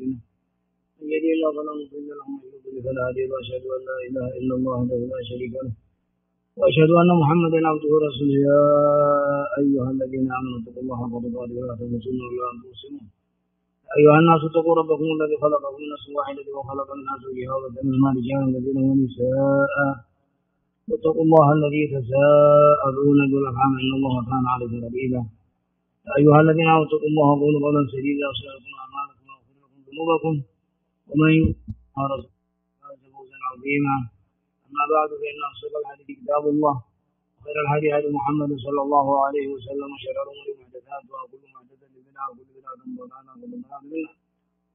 أعمالنا من يهده الله فلا مضل له ومن يضلل فلا هادي له وأشهد أن لا إله إلا الله وحده لا شريك له وأشهد أن محمدا عبده ورسوله يا أيها الذين آمنوا اتقوا الله حق تقاته ولا تموتن إلا وأنتم مسلمون أيها الناس اتقوا ربكم الذي خلقكم من نفس واحدة وخلق منها زوجها وبث منهما رجالا كثيرا ونساء واتقوا الله الذي تساءلون به والأرحام إن الله كان عليكم رقيبا أيها الذين آمنوا اتقوا الله وقولوا قولا سديدا يصلح لكم أعمالكم ويغفر لكم ذنوبكم ومن يطع رسوله فاز فوزا عظيما أما بعد فإن أصدق الحديث كتاب الله وخير الهدي هدي محمد صلى الله عليه وسلم وشر الأمور محدثاتها وكل محدثة بدعة وكل بدعة ضلالة وكل ضلالة في النار.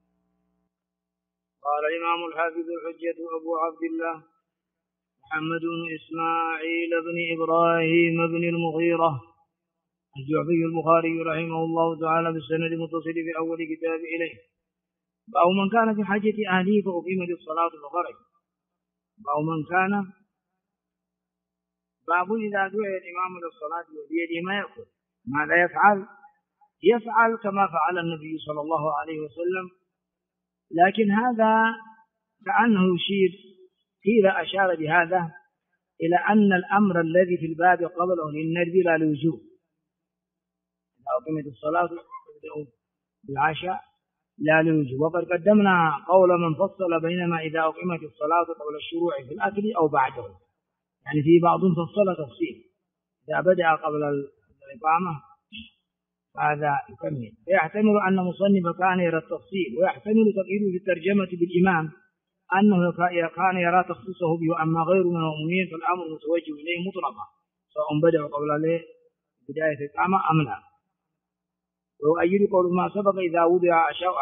قال الإمام الحافظ الحجة أبو عبد الله محمد بن إسماعيل بن إبراهيم بن المغيرة الجعفي البخاري رحمه الله تعالى بالسند المتصل في أول كتاب إليه أو من كان في حاجة أهله فأقيمت الصلاة فخرج أو من كان باب إذا دعي الإمام للصلاة وبيده ما يأكل ماذا يفعل؟ يفعل كما فعل النبي صلى الله عليه وسلم، لكن هذا كأنه يشير قيل أشار بهذا إلى أن الأمر الذي في الباب قبله للندب لا لوجوب. إذا أقيمت الصلاة تبدأ بالعشاء لا لوجوب، وقد قدمنا قول من فصل بينما إذا أقيمت الصلاة قبل الشروع في الأكل أو بعده، يعني في بعض فصل تفصيل إذا بدأ قبل الإقامة هذا يكمل، فيحتمل أن مصنف كان يرى التفصيل، ويحتمل تقييده في الترجمة بالإمام أنه كان يرى تخصيصه به، أما غير من المؤمنين فالأمر متوجه إليه مطلقا سواء بدأوا قبل بداية الإقامة أم لا. ويؤيد قول ما سبق إذا وضع عشاء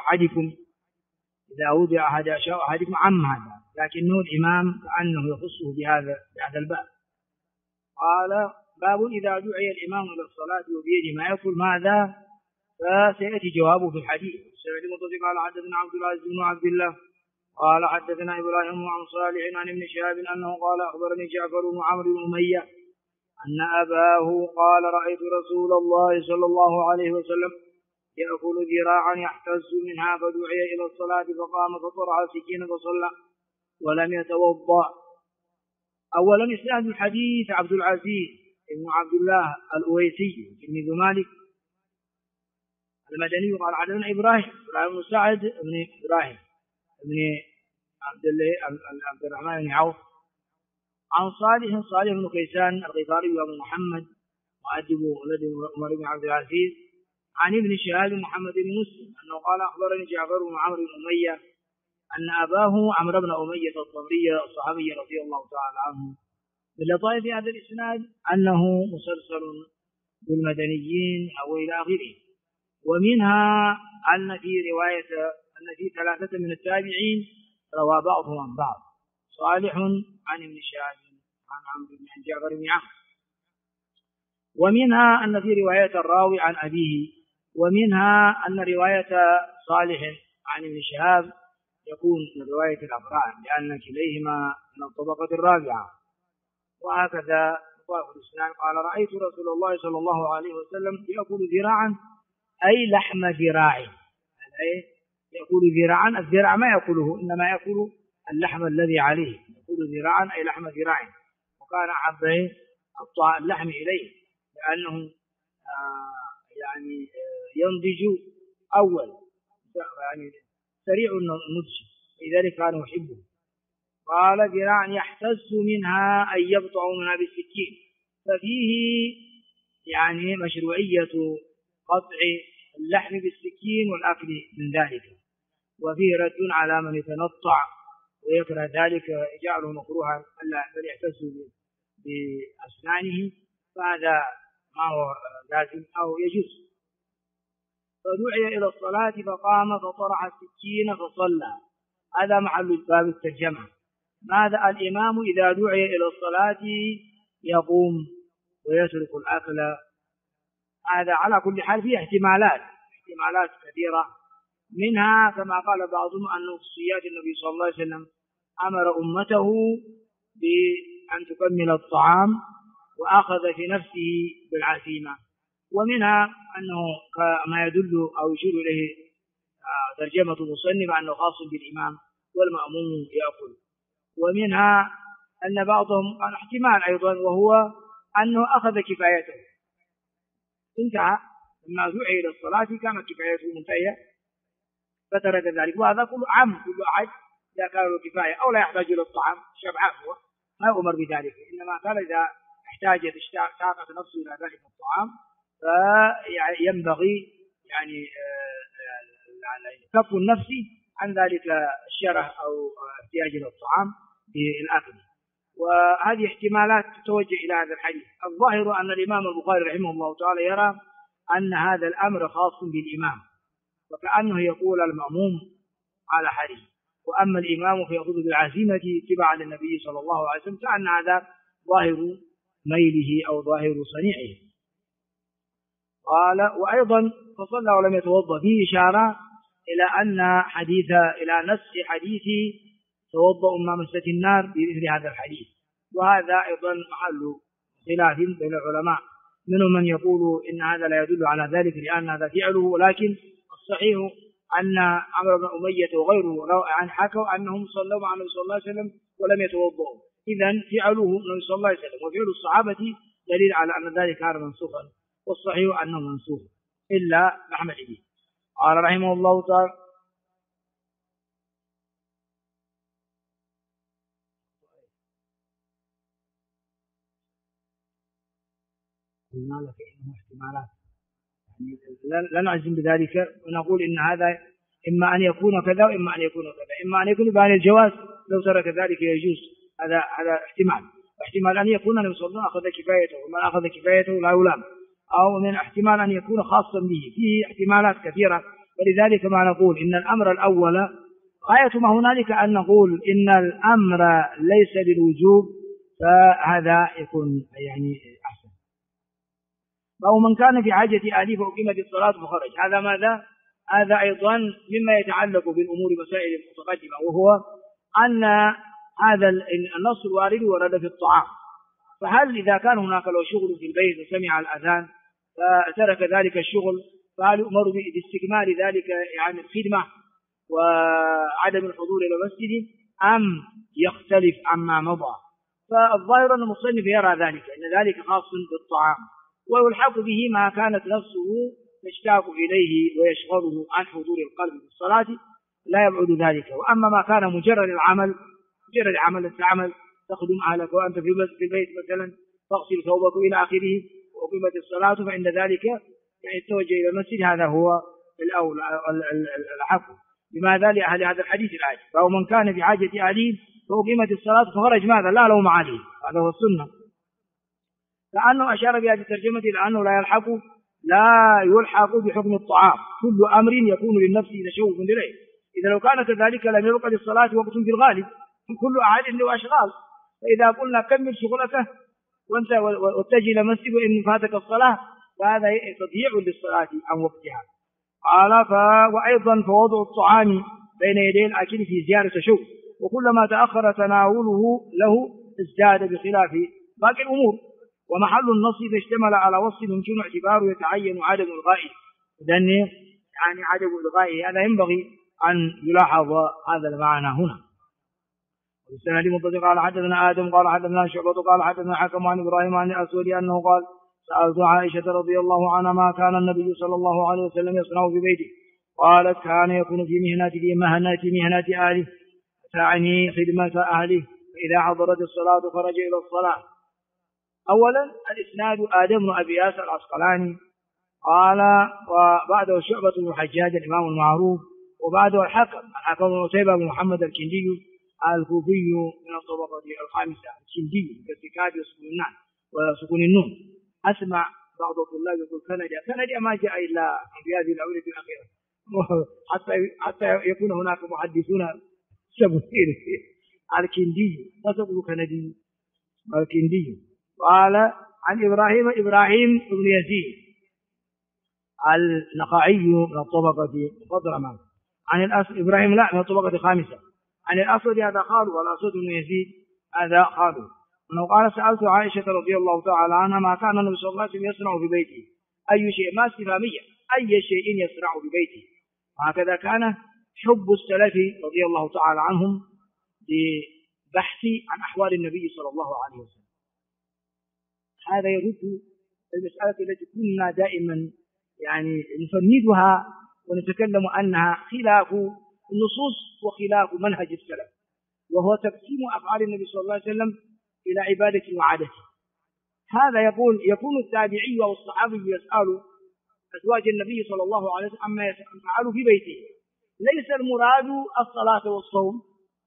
أحدكم عم هذا، لكنه الإمام كأنه يخصه بهذا الباب. قال باب إذا دعي الإمام إلى الصلاة وبيده ما يأكل ماذا؟ فسيأتي جوابه في الحديث. السند المتصل قال حدثنا عبد العزيز بن عبد الله قال حدثنا إبراهيم عن صالح عن ابن شهاب أنه قال أخبرني جعفر بن عمرو بن أمية أن أباه قال رأيت رسول الله صلى الله عليه وسلم يأكل ذراعا يحتز منها فدعي إلى الصلاة فقام فطرح سكين فصلى ولم يتوضأ. أولا إسناد الحديث عبد العزيز بن عبد الله الأويسي تلميذ مالك المدني قال حدثنا إبراهيم بن سعد بن إبراهيم بن عبد الرحمن بن عوف عن صالح بن كيسان الغفاري وابو محمد مؤدب ولد عمر بن عبد العزيز عن ابن شهاب محمد بن مسلم أنه قال أخبرني جعفر بن عمرو بن أمية أن أباه عمرو بن أمية الضمري الصحابي رضي الله تعالى عنه. باللطائف في هذا الإسناد أنه مسلسل بالمدنيين أو إلى آخره، ومنها أن في ثلاثة من التابعين روى بعضهم عن بعض، صالح عن ابن شهاب عن عمرو بن جعفر بن عمرو، ومنها أن في رواية الراوي عن أبيه، ومنها أن رواية صالح عن ابن شهاب يكون من رواية الأقران لأن كليهما من الطبقة الرابعة. وهكذا طائف الإسلام قال رأيت رسول الله صلى الله عليه وسلم يأكل ذراعا أي لحم ذراع، يأكل ذراعا، الذراع ما يأكله إنما يأكل اللحم الذي عليه، يأكل ذراعا أي لحم ذراع، وكان أحب اللحم إليه لأنه ينضج أول، يعني سريع النضج، لذلك كان يحبه. قال ذراعا يحتز منها أي يقطع منها بالسكين، ففيه يعني مشروعية قطع اللحم بالسكين والأكل من ذلك، وفيه رد على من يتنطع ويكره ذلك يجعله مكروها بل يحتز بأسنانه، فهذا ما هو لازم أو يجوز. فدعي إلى الصلاة فقام فطرح السكين فصلى، هذا محل باب الترجمة. ماذا الإمام إذا دعي إلى الصلاة يقوم ويترك الأكل؟ هذا على كل حال فيه احتمالات كثيرة، منها كما قال بعضهم أن خصوصيات النبي صلى الله عليه وسلم أمر أمته بأن تكمل الطعام وأخذ في نفسه بالعزيمة، ومنها أنه ما يدل أو يشير إليه ترجمة المصنف أنه خاص بالإمام والمأموم يأكل. ومنها أن بعضهم قال احتمال أيضا، وهو أنه أخذ كفايته، انتهى لما دعي إلى الصلاة كانت كفايته منتهية فترك ذلك. وهذا كله عام، كل أحد إذا كان له كفاية أو لا يحتاج إلى الطعام شبعان هو ما يؤمر بذلك، إنما كان إذا اشتاقت نفسه إلى ذلك الطعام فينبغي يعني كف النفس عن ذلك الشره أو احتياج إلى الطعام بالأكل. وهذه احتمالات تتوجه إلى هذا الحديث. الظاهر أن الإمام البخاري رحمه الله تعالى يرى أن هذا الأمر خاص بالإمام، وكأنه يقول المأموم على حديث، وأما الإمام فيأخذ بالعزيمة اتباعا للنبي صلى الله عليه وسلم، كأن هذا ظاهر ميله أو ظاهر صنيعه. قال وأيضا فصلى ولم يتوضأ، فيه إشارة إلى نسخ حديث توضأ ما مست النار بمثل هذا الحديث. وهذا أيضا محل خلاف بين العلماء، منهم من يقول إن هذا لا يدل على ذلك لأن هذا فعله، ولكن الصحيح أن عمرو بن أمية وغيره عن حكوا أنهم صلوا مع النبي صلى الله عليه وسلم ولم يتوضأوا، إذن فعله النبي صلى الله عليه وسلم وفعل الصحابة دليل على أن ذلك كان منسوخا، والصحيح أنه منسوخ إلا محمد به. قال رحمه الله تعالى قلنا لك إنه احتمالات، يعني لا نعزم بذلك ونقول إن هذا إما أن يكون كذا وإما أن يكون كذا، إما أن يكون بأن الجواز لو ترك ذلك يجوز، هذا احتمال أن يكون النبي صلى الله عليه وسلم أخذ كفايته ومن أخذ كفايته لا يلام، أو من احتمال أن يكون خاصا به، فيه احتمالات كثيرة. ولذلك ما نقول إن الأمر الأول غاية ما هنالك أن نقول إن الأمر ليس للوجوب، فهذا يكون يعني أحسن. أو من كان في حاجة أهله فأقيمت الصلاة فخرج، هذا ماذا؟ هذا أيضا مما يتعلق بالأمور مسائل المتقدمة، وهو أن هذا النص الوارد ورد في الطعام، فهل إذا كان هناك لو شغل في البيت وسمع الأذان فترك ذلك الشغل، فهل يؤمر باستكمال ذلك يعني الخدمة وعدم الحضور إلى المسجد، أم يختلف عما مضى؟ فالظاهر أن المصنف يرى ذلك، أن ذلك خاص بالطعام، ويلحق به ما كانت نفسه تشتاق إليه ويشغله عن حضور القلب بالصلاة، لا يبعد ذلك. وأما ما كان مجرد عمل تعمل تخدم أهلك وأنت في البيت مثلا تغسل ثوبك إلى آخره وأقيمت الصلاة، فإن ذلك يعني التوجه إلى المسجد هذا هو الأولى الحق. لماذا؟ لأهل هذا الحديث الآتي، فهو من كان في حاجة أهله فأقيمت الصلاة فخرج ماذا؟ لا لوم عليه، هذا هو السنة. لأنه أشار بهذه الترجمة إلى أنه لا يلحق بحكم الطعام، كل أمر يكون للنفس تشوف إليه. إذا لو كان كذلك لم يبقى للصلاة وقت في الغالب، كل أحد له أشغال، فإذا قلنا كمل شغلته وانت واتجه إلى مسجد وإن فاتك الصلاة فهذا تضييع للصلاة عن وقتها. قال وأيضا فوضع الطعام بين يدي الآكل في زيادة شوق، وكلما تأخر تناوله له ازداد بخلاف باقي الأمور. ومحل النص إذا اشتمل على وصف يمكن اعتباره يتعين عدم الغائه، إذن يعني عدم الغائه هذا ينبغي أن يلاحظ هذا المعنى هنا. والسند متصل قال حدثنا آدم قال حدثنا شعبة قال حدثنا حكم عن إبراهيم عن الأسود أنه قال سألت عائشة رضي الله عنها ما كان النبي صلى الله عليه وسلم يصنع في بيته، قالت كان يكون في مهنة أهله، تعني خدمة أهله، فإذا حضرت الصلاة خرج إلى الصلاة. أولا الإسناد آدم بن أبي ياسر العسقلاني قال وبعده شعبة بن الحجاج الإمام المعروف، وبعده الحكم بن عتيبة بن محمد الكندي الكوفي من الطبقة الخامسة، الكندي كالسكاد وسكون النون. أسمع بعض الطلاب يقول كندي ما جاء إلا في هذه الأولى الأخيرة، حتى يكون هناك محدثون سبوين الكندي فسبوا كندي الكندي. قال عن إبراهيم بن يزيد النخعي من الطبقة مخضرمة، عن إبراهيم لا من الطبقة الخامسة، عن الأسود هذا خاله، والأسود بن يزيد هذا خاله، أنه قال سألت عائشة رضي الله تعالى عنها ما كان النبي صلى الله عليه وسلم يصنع في بيته، أي شيء ما استفهامية، أي شيء يصنع في بيته، وهكذا كان حب السلف رضي الله تعالى عنهم لبحث عن أحوال النبي صلى الله عليه وسلم. هذا يرد المسألة التي كنا دائما يعني نفندها ونتكلم أنها خلاف النصوص وخلاف منهج السلف، وهو تقسيم أفعال النبي صلى الله عليه وسلم إلى عبادة وعادة. هذا يكون التابعي أو الصحابي يسأل أزواج النبي صلى الله عليه وسلم عما يفعل في بيته، ليس المراد الصلاة والصوم،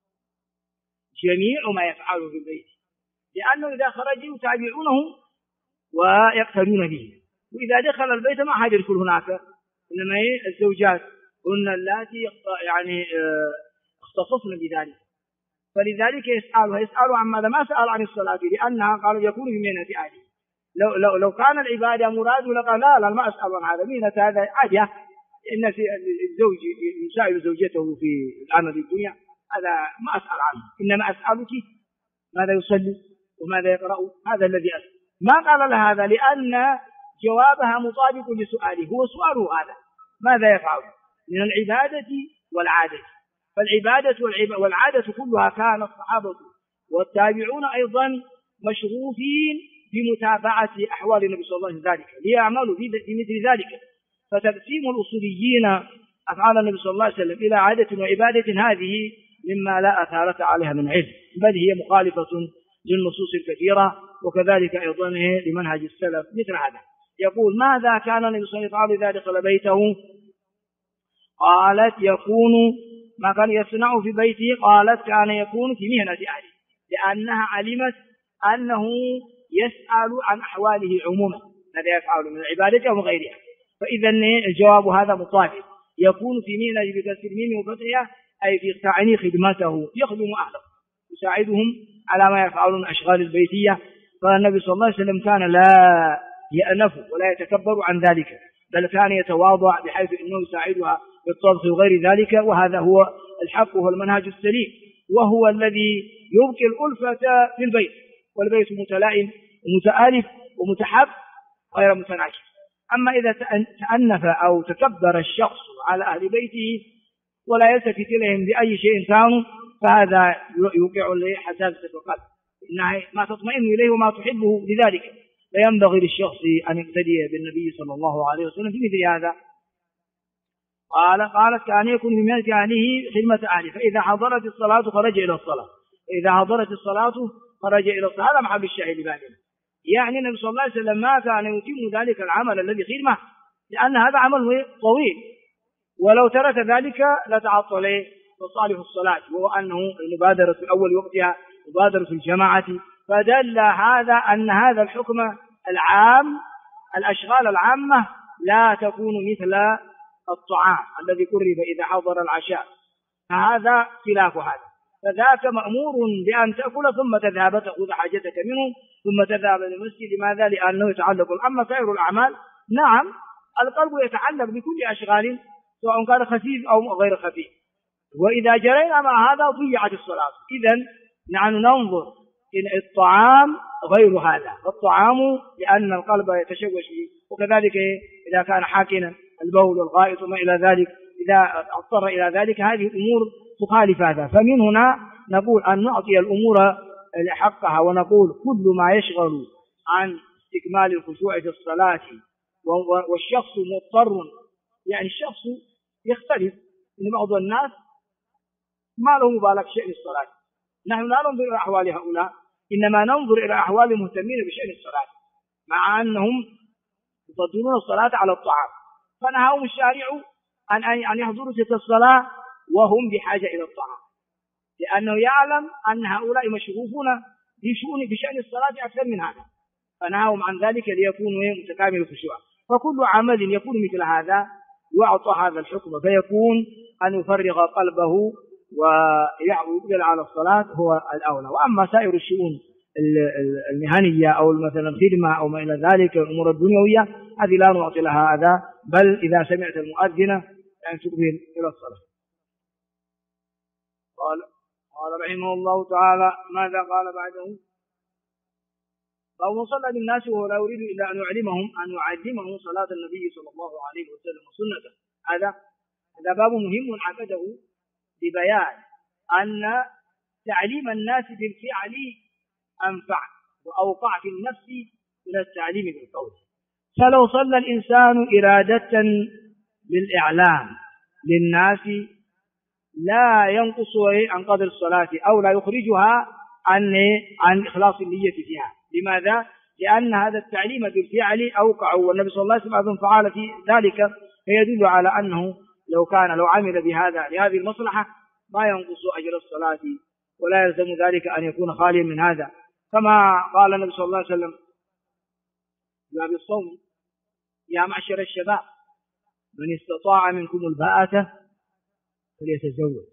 جميع ما يفعله في البيت، لأنه إذا خرج يتابعونه ويقتدون به، وإذا دخل البيت ما حد يدخل هناك، إنما الزوجات هن اللاتي يعني اختصصن بذلك. فلذلك يسأل عن ماذا ما سأل عن الصلاة، لأنها قالوا يكون في مهنة أهله. لو كان العبادة مراد لقال لا ما أسأل عن هذا، مهنة هذا عادة، إن الزوج يسائل زوجته في العمل الدنيا، هذا ما أسأل عنه، إنما أسألك ماذا يصلي وماذا يقرأ، هذا الذي أسأل. ما قال لها هذا لأن جوابها مطابق لسؤاله، هو سؤاله هذا ماذا يفعل من العبادة والعادة. فالعبادة والعادة كلها كان الصحابة والتابعون أيضا مشغوفين بمتابعة أحوال النبي صلى الله عليه وسلم ذلك ليعملوا في مثل ذلك. فتقسيم الأصوليين أفعال النبي صلى الله عليه وسلم إلى عادة وعبادة هذه مما لا أثارة عليها من علم، بل هي مخالفة للنصوص الكثيرة، وكذلك أيضا لمنهج السلف مثل هذا. يقول ماذا كان النبي صلى الله عليه وسلم إذا دخل بيته؟ قالت يكون ما كان يصنع في بيته، قالت كان يكون في مهنة أهله، لأنها علمت أنه يسأل عن أحواله عموما ماذا يفعل من العبادة وغيرها. فإذا الجواب هذا مطابق، يكون في مهنة بكسر الميم وفتحها، أي في تعني خدمته، يخدم أهله يساعدهم على ما يفعلون أشغال البيتية. فالنبي صلى الله عليه وسلم كان لا يأنف ولا يتكبر عن ذلك، بل كان يتواضع بحيث أنه يساعدها بالطبخ وغير ذلك، وهذا هو الحق وهو المنهج السليم، وهو الذي يبقي الألفة في البيت، والبيت متلائم ومتآلف ومتحب غير متناكر. أما إذا تأنف أو تكبر الشخص على أهل بيته ولا يلتفت إليهم بأي شيء كانوا، فهذا يوقع حساسية القلب، إنها ما تطمئن إليه وما تحبه، لذلك لا ينبغي للشخص أن يقتدي بالنبي صلى الله عليه وسلم في مثل هذا. قالت كان يكون في مهنة أهله خدمة أهله، فإذا حضرت الصلاة خرج إلى الصلاة، فإذا حضرت الصلاة خرج إلى الصلاة. هذا محل الشاهد بالنا، يعني النبي صلى الله عليه وسلم ما كان يتم ذلك العمل الذي خدمه، لأن هذا عمل طويل، ولو ترك ذلك لتعطل مصالح الصلاة، وهو أنه المبادرة في أول وقتها مبادرة الجماعة. فدل هذا أن هذا الحكم العام، الأشغال العامة لا تكون مثل الطعام الذي قرب إذا حضر العشاء، فهذا خلاف هذا. فذاك مأمور بأن تأكل ثم تذهب تأخذ حاجتك منه ثم تذهب للمسجد. لماذا؟ لأنه يتعلق. أما سائر الأعمال نعم القلب يتعلق بكل أشغال سواء كان خفيف أو غير خفيف، وإذا جرينا مع هذا ضيعت الصلاة. إذن نحن ننظر إن الطعام غير هذا، الطعام لأن القلب يتشوش به، وكذلك إذا كان حاكنا البول والغائط وما إلى ذلك، إذا اضطر إلى ذلك هذه الأمور تخالف هذا. فمن هنا نقول أن نعطي الأمور حقها، ونقول كل ما يشغل عن استكمال الخشوع في الصلاة والشخص مضطر، يعني الشخص يختلف، إن بعض الناس ما له مبالغ شيء الصلاة. نحن لا ننظر إلى أحوال هؤلاء، إنما ننظر إلى أحوال المهتمين بشأن الصلاة، مع أنهم يفضلون الصلاة على الطعام، فنهاهم الشارع أن يحضروا تلك الصلاة وهم بحاجة إلى الطعام، لأنه يعلم أن هؤلاء مشغوفون بشأن الصلاة أكثر من هذا، فنهاهم عن ذلك ليكونوا متكامل الخشوع. فكل عمل يكون مثل هذا يعطى هذا الحكم، فيكون أن يفرغ قلبه ويقبل على الصلاة هو الأولى. وأما سائر الشؤون المهنية أو مثلا الخدمة أو ما إلى ذلك الأمور الدنيوية هذه لا نعطي لها هذا، بل إذا سمعت المؤذن أن تقبل إلى الصلاة. قال رحمه الله تعالى ماذا قال بعده؟ فهو صلى بالناس وهو لا يريد إلا أن يعلمهم صلاة النبي صلى الله عليه وسلم وسنته. هذا هذا باب مهم عقده لبيان أن تعليم الناس بالفعل أنفع وأوقع في النفس من التعليم بالقول. فلو صلى الإنسان إرادة للإعلام للناس لا ينقص عن قدر الصلاة أو لا يخرجها عن إخلاص النية فيها. لماذا؟ لأن هذا التعليم بالفعل أوقع، والنبي صلى الله عليه وسلم فعل في ذلك، فيدل على أنه لو عمل بهذا لهذه المصلحة ما ينقص أجر الصلاة، ولا يلزم ذلك أن يكون خاليا من هذا. كما قال النبي صلى الله عليه وسلم لا بالصوم: يا معشر الشباب من استطاع منكم الباءة فليتزوج،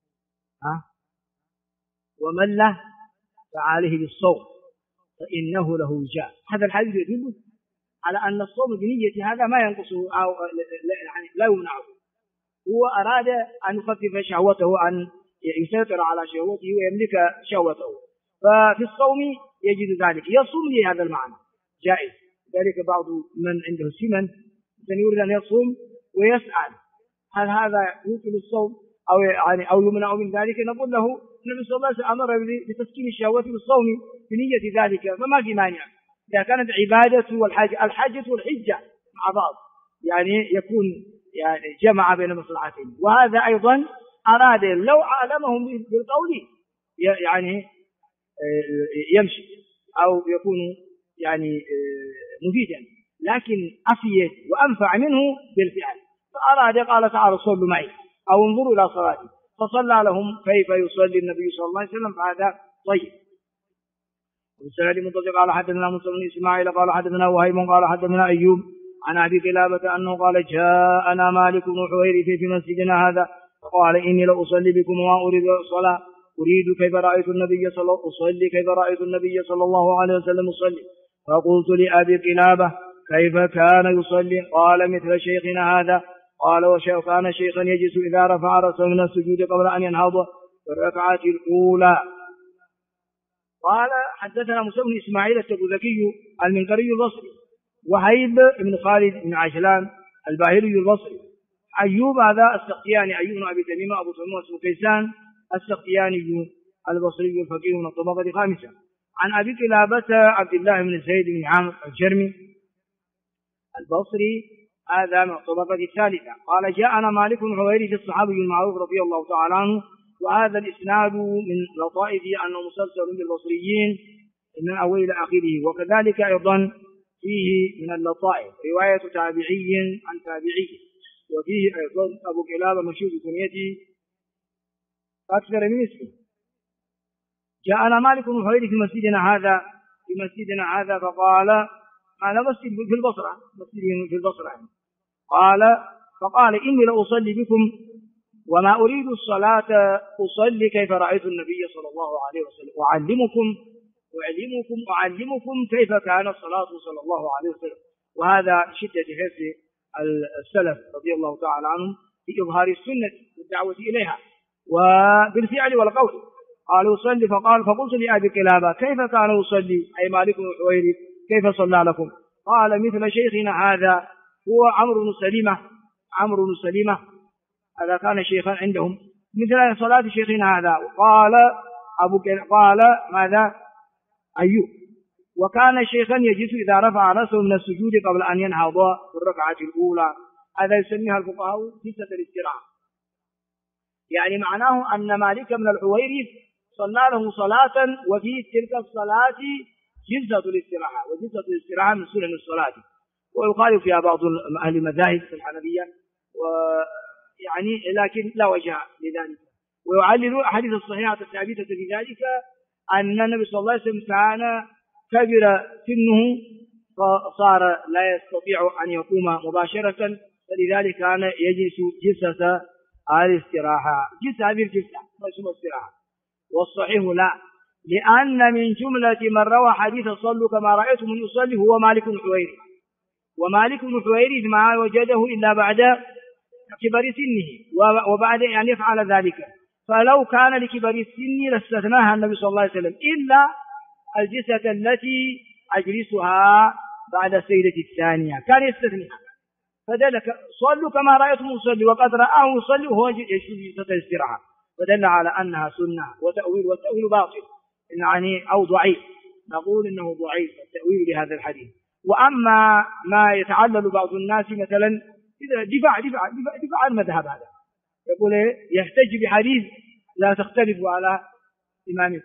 ومن له فعليه بالصوم فإنه له وجاء. هذا الحديث يدل على أن الصوم بنية هذا ما ينقصه أو يعني لا يمنعه. هو أراد أن يخفف شهوته، أن يسيطر على شهوته ويملك شهوته، ففي الصوم يجد ذلك، يصوم لهذا المعنى جائز. ذلك بعض من عنده سمن يريد أن يصوم ويسأل هل هذا يمكن الصوم أو يمنع من ذلك؟ نقول له النبي صلى الله عليه وسلم أمر بتسكين الشهوة بالصوم بنية ذلك، فما في مانع إذا كانت عبادة الحاجة والحجة مع بعض، يعني يكون يعني جمع بين مصلحتين. وهذا أيضا أراد لو عالمهم بالقول يعني يمشي أو يكون يعني مفيدا، لكن أفيد وأنفع منه بالفعل. فأراد قال تعالى صلوا معي أو انظروا إلى صلاتي، فصلى لهم كيف يصلي النبي صلى الله عليه وسلم، فهذا طيب. والسند المنطق قال حدثنا موسى بن إسماعيل قال حدثنا وهيب قال حدثنا أيوب عن أبي قلابة أنه قال جاءنا مالك بن حويرث في مسجدنا هذا فقال إني لأصلي بكم وما أريد الصلاة، أريد كيف رأيت النبي صلى الله عليه وسلم يصلي. فقلت لأبي قلابة كيف كان يصلي؟ قال مثل شيخنا هذا. قال وكان شيخا يجلس إذا رفع رأسه من السجود قبل أن ينهض في الركعة الأولى. قال حدثنا موسى بن إسماعيل التبوذكي المنقري البصري، وهيب بن خالد بن عجلان الباهلي البصري، أيوب هذا السختياني، أيوب بن أبي تميمة أبو تميمة اسمه كيسان السختياني البصري الفقيه من الطبقة الخامسة. عن أبي قلابة عبد الله بن زيد بن عامر الجرمي البصري هذا من الطبقة الثالثة. قال جاءنا مالك بن حويرث الصحابي المعروف رضي الله تعالى عنه. وهذا الإسناد من لطائفه أنه مسلسل بالبصريين من أول إلى آخره. وكذلك أيضا فيه من اللطائف رواية تابعي عن تابعي، وفيه أيضا أبو قلابة مشهور بكنيته أكثر من اسمه. جاءنا مالك بن حويرث في مسجدنا هذا فقال أنا مسجد في البصرة، مسجد في البصرة فقال إني لأصلي بكم وما أريد الصلاة، أصلي كيف رأيت النبي صلى الله عليه وسلم، أعلمكم كيف كان الصلاة صلى الله عليه وسلم. وهذا شدة حرص السلف رضي الله تعالى عنهم في إظهار السنة والدعوة إليها وبالفعل والقول. قال يصلي فقلت لأبي قلابة كيف كان يصلي أي مالك بن حويرث كيف صلى لكم؟ قال مثل شيخنا هذا، هو عمرو بن سليمة هذا كان شيخا عندهم، مثل صلاة شيخنا هذا. قال ماذا؟ أيوب وكان شيخا يجلس إذا رفع رأسه من السجود قبل أن ينهض في الركعة الأولى. هذا يسميها الفقهاء جلسة الاستراحة، يعني معناه أن مالك بن الحويرث صلى له صلاة وفي تلك الصلاة جلسة الاستراحة، وجلسة الاستراحة من سنن الصلاة، ويخالف فيها بعض أهل المذاهب في الحنفية يعني لكن لا وجه لذلك. ويعلل أحاديث الصحيحة الثابتة في ذلك أن النبي صلى الله عليه وسلم كان كبر سنه فصار لا يستطيع أن يقوم مباشرة، فلذلك كان يجلس جلسة الاستراحة، هذه الجلسة اسمها استراحة. والصحيح لا، لأن من جملة من روى حديث صلوا كما رأيتم من يصلي هو مالك بن حويرث، ومالك بن حويرث ما وجده إلا بعد كبر سنه وبعد أن يفعل ذلك. فلو كان لكبر السن لاستثناها النبي صلى الله عليه وسلم، إلا الجلسة التي أجلسها بعد السيدة الثانية كان يستثنيها، فدلك صلوا كما رأيتم يصلي، وقد رآه يصلي وهو يجلس جلسة الاستراحة، فدل على أنها سنة والتأويل باطل يعني أو ضعيف، نقول إنه ضعيف التأويل لهذا الحديث. وأما ما يتعلل بعض الناس مثلا إذا دفاع عن المذهب هذا، يقول يحتج بحديث لا تختلفوا على إمامكم،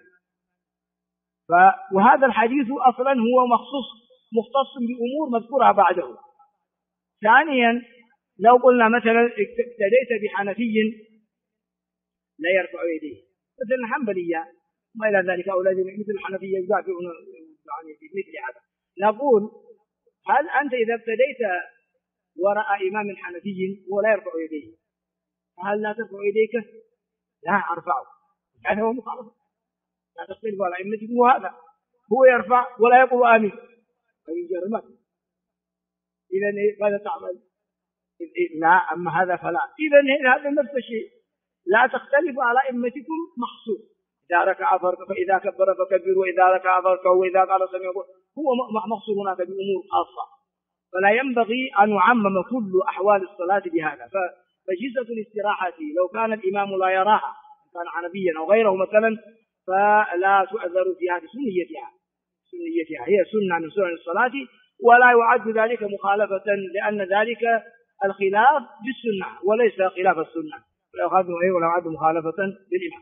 وهذا الحديث أصلا هو مختص بأمور مذكورها بعده. ثانيا لو قلنا مثلا اقتديت بحنفي لا يرفع يديه مثل الحنبلية ما إلى ذلك، أولاد مثل الحنفية يدافعون يعني بمثل هذا، نقول هل أنت إذا ابتديت وراء إمام حنفي ولا يرفع يديه هل لا ترفع يديك؟ لا أرفعه، هذا هو مخالفة، لا تختلف على أئمتكم، وهذا هو يرفع ولا يقول آمين فيجرمك، إذا ماذا تعمل؟ لا، أما هذا فلا. إذا هذا نفس الشيء، لا تختلف على أئمتكم محصور، إذا ركع فإذا كبر فكبر، وإذا ركع فاركعوا، وإذا قال سمع هو محصور هناك بأمور خاصة، فلا ينبغي أن يعمم كل أحوال الصلاة بهذا. فجلسة الاستراحة لو كان الإمام لا يراها كان حنفيا أو غيره مثلا فلا تؤذر فيها بسنيتها، هي سنة من سنن الصلاة، ولا يعد ذلك مخالفة، لأن ذلك الخلاف بالسنة وليس خلاف السنة، ولا يعد مخالفة للإمام.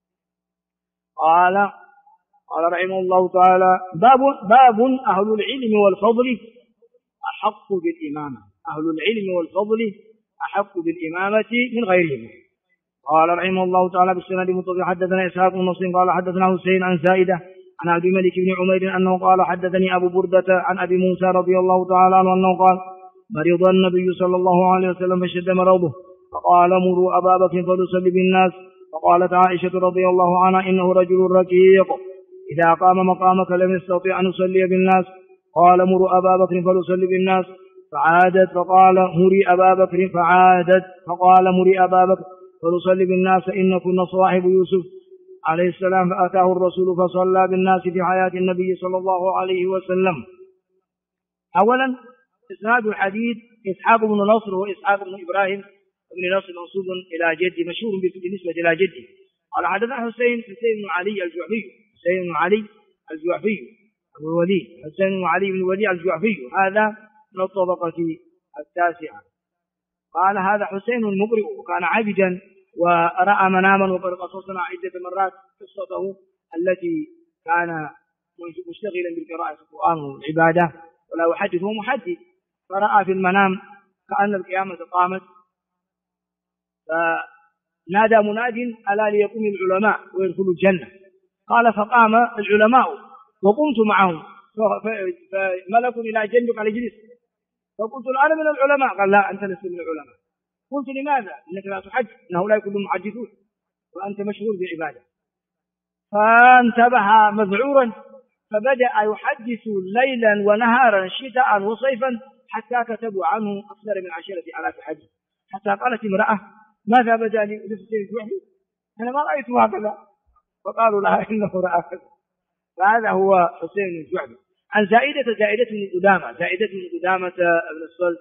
قال رحمه الله تعالى: باب أهل العلم والفضل أحق بالإمامة، أهل العلم والفضل أحق بالإمامة من غيرهم. قال رحمه الله تعالى: بالسند المتصل حدثنا إسحاق بن نصر قال حدثنا حسين عن زائدة عن عبد الملك بن عمير أنه قال حدثني أبو بردة عن أبي موسى رضي الله تعالى عنه أنه قال: مرض النبي صلى الله عليه وسلم فشد مرضه، فقال: مروا أبا بكر فليصلي بالناس. فقالت عائشة رضي الله عنها: إنه رجل رقيق إذا قام مقامك لم يستطيع أن يصلي بالناس. قال: مروا أبا بكر فليصلي بالناس. فعادت فقال: مري أبا بكر. فعادت فقال: مري أبا بكر فليصلي بالناس إن كنا صاحب يوسف عليه السلام. فأتاه الرسول فصلى بالناس في حياة النبي صلى الله عليه وسلم. أولا إسناد الحديث إسحاق بن نصر وإسحاق بن إبراهيم بن نصر منصوب إلى جدي مشهور بالنسبة إلى جدي. قال حدثنا حسين بن علي الجعفي أبو الوليد، حسين بن علي بن الوليد الجعفي، هذا من الطبقة التاسعة. قال: هذا حسين المقرئ وكان عبدا ورأى مناما، وقد قصصنا عدة مرات قصته التي كان مشتغلا بالقراءة القرآن والعبادة ولا يحدث، هو محدث، فرأى في المنام كأن القيامة قامت، فنادى مناد: ألا ليقوم العلماء ويدخلوا الجنة. قال: فقام العلماء وقمت معهم، فملك إلى جنبك على جلس، فقلت: أنا من العلماء. قال: لا، أنت لست من العلماء. قلت: لماذا؟ إنك لا تحج، إن هؤلاء كلهم محدثون وأنت مشغول بعبادة. فانتبه مذعورا، فبدأ يحدث ليلا ونهارا شتاء وصيفا حتى كتبوا عنه أكثر من 10,000 حديث، حتى قالت امرأة: ماذا بدا لي الجحدي؟ أنا ما رأيته هكذا. فقالوا لها: إنه رأى كذا. فهذا هو حسين الجحدي. عن زائدة بن قدامة بن الصلت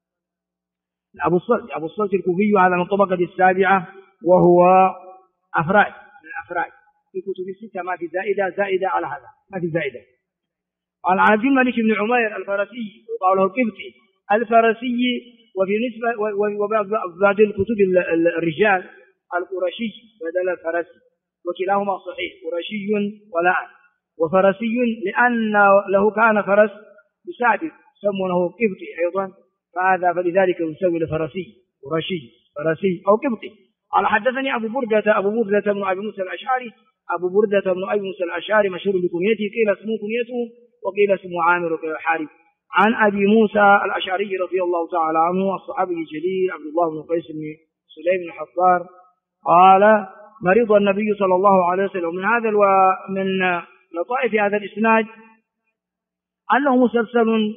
أبو الصلت الكوفي، هذا من طبقة السابعة، وهو أفراد من الأفراد في كتب الستة، ما في زائدة على هذا، ما في زائدة. قال: عن عبد الملك بن عمير الفرسي، وقال له القبطي الفرسي، وفي نسبة وبعض الكتب الرجال القرشي بدل الفرسي، وكلاهما صحيح، قرشي ولا وفرسي، لأن له كان فرس يساعد يسمونه قبطي أيضا، فلذلك يسوي الفرسي قرشي فرسي أو قبطي. قال: حدثني أبو بردة بن أبي موسى الأشعري مشهور بكنيته، قيل اسمه كنيته وقيل اسمه عامر وقيل حارث. عن أبي موسى الأشعري رضي الله تعالى عنه الصحابي الجليل عبد الله بن قيس بن سليم بن حصار قال: مرض النبي صلى الله عليه وسلم. من هذا ومن لطائف هذا الإسناد أنه مسلسل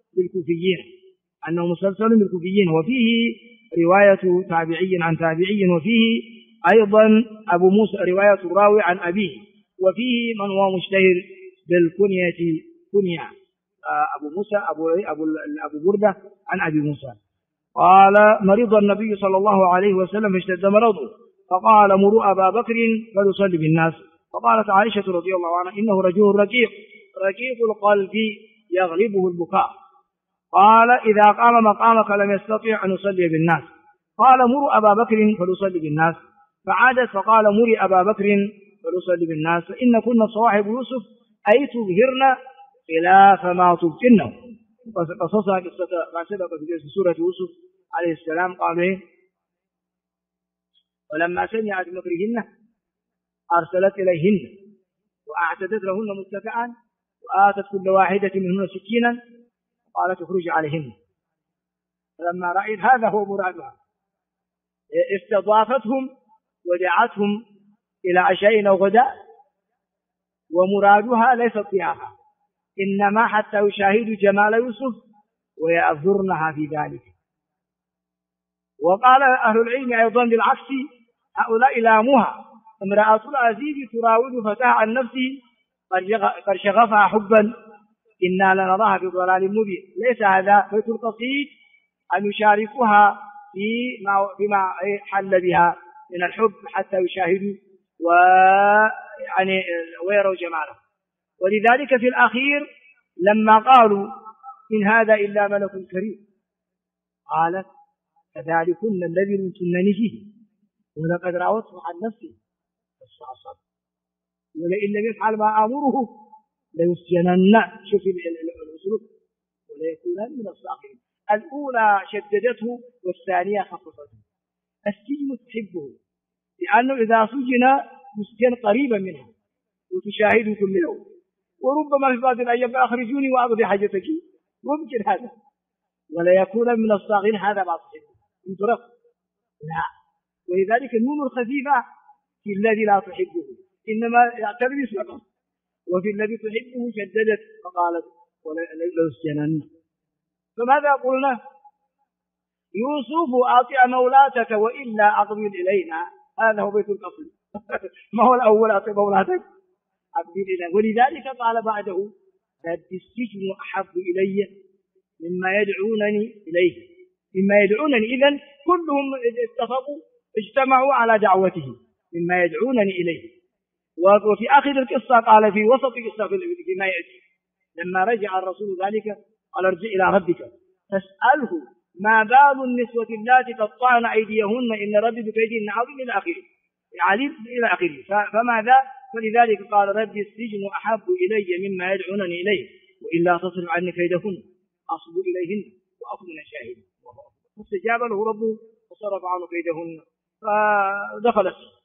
بالكوفيين، وفيه رواية تابعي عن تابعي، وفيه أيضا أبو موسى رواية الراوي عن أبيه، وفيه من هو مشتهر بالكنية كنية أبو موسى أبو بردة عن أبي موسى. قال مرض النبي صلى الله عليه وسلم فاشتد مرضه، فقال مروا أبا بكر فليصلي بالناس. فقالت عائشة رضي الله عنها إنه رجل رقيق القلب يغلبه البكاء. قال إذا قام مقامك لم يستطع أن يصلي بالناس. قال مروا أبا بكر فليصلي بالناس. فعادت فقال مري أبا بكر فليصلي بالناس فإن كنا صواحب يوسف أي تظهرن خلاف ما تبطنه. قصصها قصة ما سبق في سورة يوسف عليه السلام. قالوا إيه؟ ولما سمعت مكرهن أرسلت إليهن وأعتدت لهن متكئا وآتت كل واحدة منهن سكينا قالت اخرج عليهن. فلما رأيت هذا هو مرادها استضافتهم ودعتهم إلى عشاء أو غداء، ومرادها ليس الضيافة إنما حتى يشاهدوا جمال يوسف ويعذرنها في ذلك. وقال أهل العلم أيضا بالعكس هؤلاء لاموها امرأة العزيز تراود فتاة عن نفسه قد شغفها حبا إنا لنراها في ضلال مبين. ليس هذا بيت القصيد أن يشاركها فيما حل بها من الحب حتى يشاهدوا ويروا جماله. ولذلك في الأخير لما قالوا إن هذا إلا ملك كريم قالت كذلكن الذي لمتنني فيه ولقد راودته عن نفسه فاستعصم ولئن لم يفعل ما آمره ليسجنن. شوف الأسلوب وليكونن من الصاغرين. الأولى شددته والثانية خففته. السجن تحبه لأنه إذا سجن يسجن قريبا منها وتشاهده كل يوم، وربما في بعض الأيام أخرجوني وأقضي حاجتك ممكن هذا. ولا يكون من الصاغرين هذا ما تحبه انطرق لا. ولذلك النون الخفيفة في الذي لا تحبه إنما يعتبر فقط، وفي الذي تحبه شددت فقالت ليسجنن. فماذا قلنا؟ يوسف أطع مولاتك وإلا أقبل إلينا. هذا هو بيت القصيد. ما هو الأول أطع مولاتك أقبل إلينا. ولذلك قال بعده رد السجن أحب إلي مما يدعونني إليه. مما يدعونني إذن كلهم اتفقوا اجتمعوا على دعوته مما يدعونني إليه. وفي آخر القصة قال في وسط القصة فيما يأتي لما رجع الرسول ذلك قال ارجع إلى ربك فاسأله ما بال النسوة اللاتي قطعن أيديهن إن ربي بكيدهن عظيم إلى آخره عليم إلى آخره. فماذا؟ فلذلك قال ربي السجن أحب إلي مما يدعونني إليه وإلا تصرف عني كيدهن أصب إليهن وأكون من الشاهدين. فاستجاب له ربه وصرف عنه كيدهن فدخل السجن.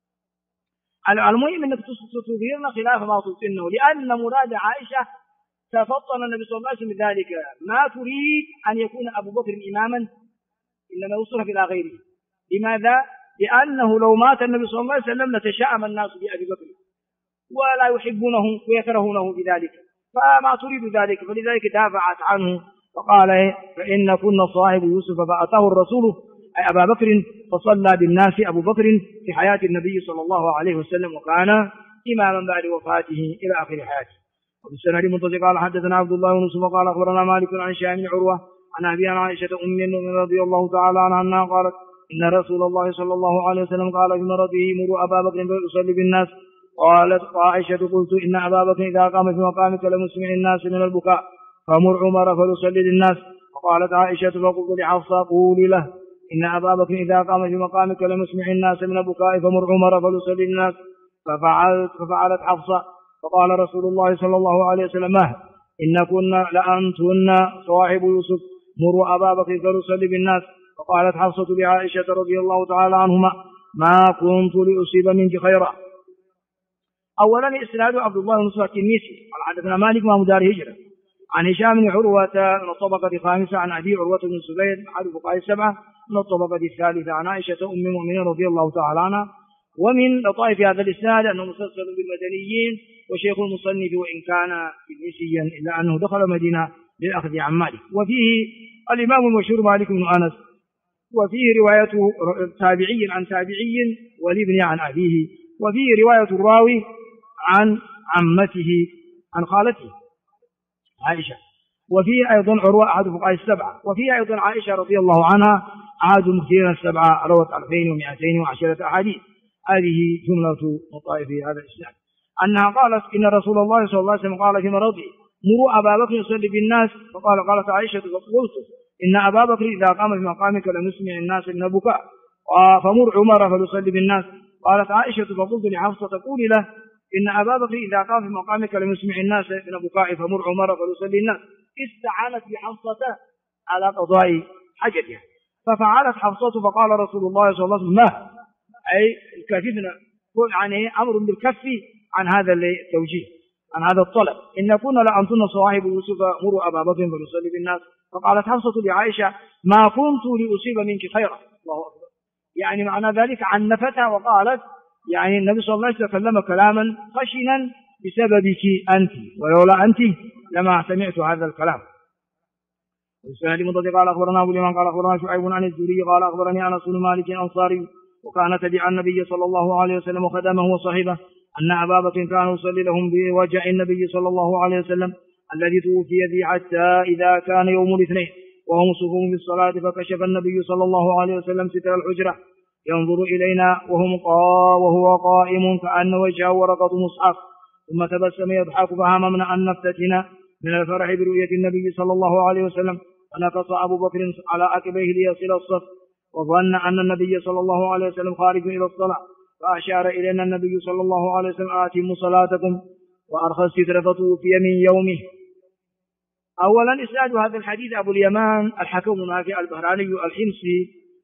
المهم أنك تظهرن خلاف ما تبطنه لأن مراد عائشة تفطن النبي صلى الله عليه وسلم بذلك. ما تريد أن يكون أبو بكر إماما إنما يصرف إلى غيره. لماذا؟ لأنه لو مات النبي صلى الله عليه وسلم لتشاءم الناس بأبي بكر ولا يحبونه ويكرهونه بذلك، فما تريد ذلك. فلذلك دافعت عنه فقال فإن كنا صاحب يوسف فأتاه الرسول أي أبا بكر فصلى بالناس أبو بكر في حياة النبي صلى الله عليه وسلم وكان إماما بعد وفاته إلى آخر حياته. وبالسند المنتظر قال حدثنا عبد الله بن يوسف قال أخبرنا مالك عن هشام بن عروة عن أبي عائشة أم المؤمنين رضي الله تعالى عنها أنها قالت إن رسول الله صلى الله عليه وسلم قال في مرضه مروا أبا بكر فيصلي بالناس. قالت عائشة قلت إن أبا بكر إذا قام في مقامك لمسمع الناس من البكاء فمر عمر فليصلي للناس. وقالت عائشة فقلت لحفصة قولي له إن أبا بكر إذا قام في مقامك لمسمع الناس من البكاء فمر عمر فليصلي للناس. ففعلت حفصة. فقال رسول الله صلى الله عليه وسلم إن كنا لأنتن صواحب يوسف مروا أبا بكر فليصلي بالناس. فقالت حفصة لعائشة رضي الله تعالى عنهما ما كنت لأصيب منك خيرا. أولا إسناد عبد الله بن مسعود التنيسي قال حدثنا مالك ما مدار هجرة عن هشام بن عروة من الطبقة الخامسة عن أبي عروة بن الزبير أحد الفقهاء السبعة من الطبقة الثالثة عن عائشة أم المؤمنين رضي الله تعالى عنها. ومن لطائف هذا الإسناد أنه مسلسل بالمدنيين وشيخ المصنف وإن كان تنيسيا إلا أنه دخل مدينة للأخذ عن مالك. وفيه الإمام المشهور مالك بن أنس وفيه رواية تابعي عن تابعي والابن عن أبيه وفيه رواية الراوي عن عمته عن خالته عائشة. وفيه أيضا عروة أحد فقهاء السبعة، وفيه أيضا عائشة رضي الله عنها أحد المكثرين السبعة روت 2210 أحاديث. هذه جملة لطائف هذا الإسلام، أنها قالت إن رسول الله صلى الله عليه وسلم قال في مرضه مروا أبا بكر يصلي بالناس، قالت عائشة فقلت إن أبا بكر إذا قام في مقامك لم يسمع الناس من البكاء، فمر عمر فليصلي بالناس. قالت عائشة فقلت لحفصة تقولي له إن أبا بكر إذا قام في مقامك لم يسمع الناس من البكاء فمر عمر فليصلي الناس. استعانت بحفصة على قضاء حاجتها، ففعلت حفصة فقال رسول الله صلى الله عليه وسلم ما أي كففنا يعني أمر بالكف عن هذا التوجيه، عن هذا الطلب، إن كنا لأنتن صواحب يوسف مروا أبا بكر فليصلي بالناس. فقالت حفصة لعائشة ما كنت لأصيب منك خيرا. الله أكبر، يعني معنى ذلك عنفتها وقالت يعني النبي صلى الله عليه وسلم تكلم كلاما خشنا بسببك أنت، ولولا أنت لما سمعت هذا الكلام. والسند مضطرد قال أخبرنا أبو اليمان قال أخبرنا شعيب عن الزهري قال أخبرني أنس بن مالك الأنصاري وكان تبع النبي صلى الله عليه وسلم وخدمه وصحبه أن أبا بكر كان يصلي لهم بوجع النبي صلى الله عليه وسلم الذي توفي فيه حتى إذا كان يوم الاثنين وهم صفوف بالصلاة فكشف النبي صلى الله عليه وسلم ستر الحجرة ينظر إلينا وهو قائم كأن وجهه ورقة مصحف، ثم تبسم يضحك فهممنا أن نفتتنا من الفرح برؤية النبي صلى الله عليه وسلم، فنقص أبو بكر على عقبيه ليصل الصف وظن أن النبي صلى الله عليه وسلم خارج إلى الصلاة، فأشار إلينا النبي صلى الله عليه وسلم آتموا صلاتكم وأرخى الستر فتوفي من يومه. أولا إسناد هذا الحديث أبو اليمان الحكم بن نافع البهراني الحمصي،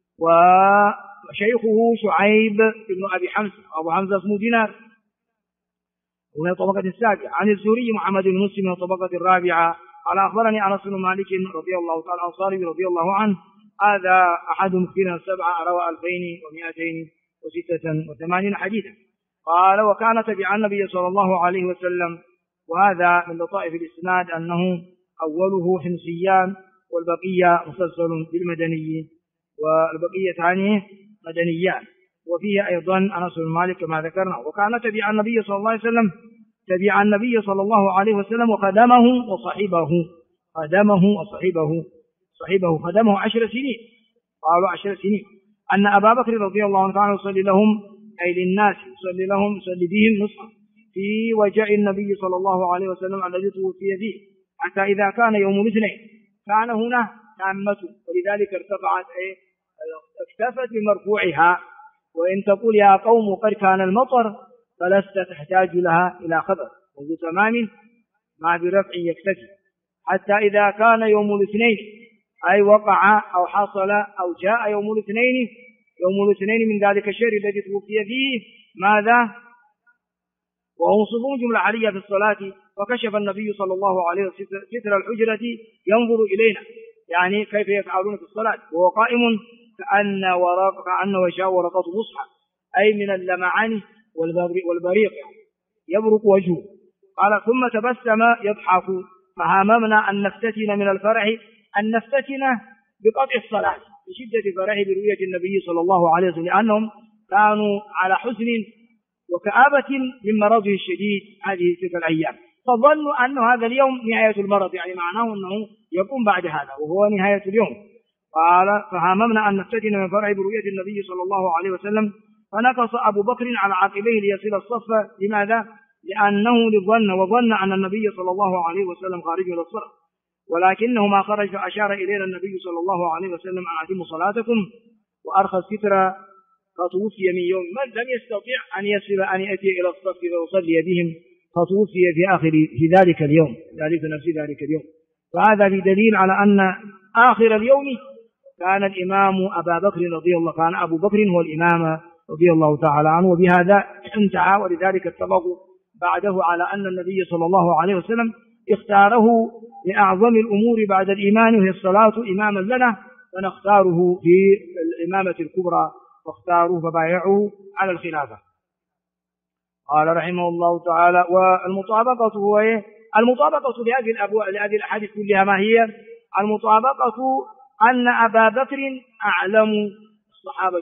وشيخه شعيب بن أبي حمزة، أبو حمزة اسمه دينار ومن الطبقة السابعة، عن الزهري محمد بن مسلم من الطبقة الرابعة قال أخبرني أنس بن مالك رضي الله تعالى الأنصاري رضي الله عنه هذا أحد مكثرين السبعة روى 2286 حديثا. قال وكان تبع النبي صلى الله عليه وسلم، وهذا من لطائف الإسناد أنه أوله حمصيان والبقية مسلسل بالمدني والبقية ثانيه مدنيان، وفيه أيضا أنس بن مالك كما ذكرنا. وكان تبع النبي صلى الله عليه وسلم وخدمه وصحبه، خدمه 10 سنين، قالوا 10 سنين. أن أبا بكر رضي الله عنه كان يصلي لهم أي للناس يصلي بهم نصحا في وجع النبي صلى الله عليه وسلم الذي توفي فيه حتى إذا كان يوم الاثنين كان هنا تامته، ولذلك اكتفت بمرفوعها. وإن تقول يا قوم قد كان المطر فلست تحتاج لها إلى خبر، وذو تمام ما برفع يكتفي حتى إذا كان يوم الاثنين أي وقع أو حصل أو جاء يوم الاثنين من ذلك الشهر الذي توفي فيه ماذا؟ وأنصفون جملة عليا في الصلاة وكشف النبي صلى الله عليه وسلم ستر الحجرة ينظر إلينا، يعني كيف يفعلون في الصلاة وهو قائم كأن وجهه ورقة مصحف أي من اللمعان والبريق يبرق وجهه. قال ثم تبسم يضحك فهممنا أن نفتتن من الفرح، أن نفتتن بقطع الصلاة بشدة فرح برؤية النبي صلى الله عليه وسلم، لأنهم كانوا على حزن وكآبة من مرضه الشديد هذه تلك الأيام، فظنوا أن هذا اليوم نهاية المرض، يعني معناه أنه يقوم بعد هذا وهو نهاية اليوم. قال فهممنا أن نفتتن من فرح برؤية النبي صلى الله عليه وسلم، فنقص أبو بكر على عقبيه ليصل الصف. لماذا؟ لأنه وظن أن النبي صلى الله عليه وسلم خارج إلى الصلاة، ولكنه ما خرج فأشار إلينا النبي صلى الله عليه وسلم أن أتموا صلاتكم وأرخى الستر فتوفي من يوم. من لم يستطيع أن يأتي إلى الصف ويصلي بهم فتوفي في ذلك اليوم، ذلك اليوم. فهذا في دليل على أن آخر اليوم كان الإمام كان أبو بكر هو الإمام رضي الله تعالى عنه، وبهذا انتهى. ولذلك اتفقوا بعده على أن النبي صلى الله عليه وسلم اختاره لأعظم الأمور بعد الإيمان وهي الصلاة إماما لنا، فنختاره في الإمامة الكبرى واختاروه فبايعوا على الخلافة. قال رحمه الله تعالى والمطابقة هو المطابقة لهذه الأحاديث كلها ما هي؟ المطابقة أن أبا بكر أعلم الصحابة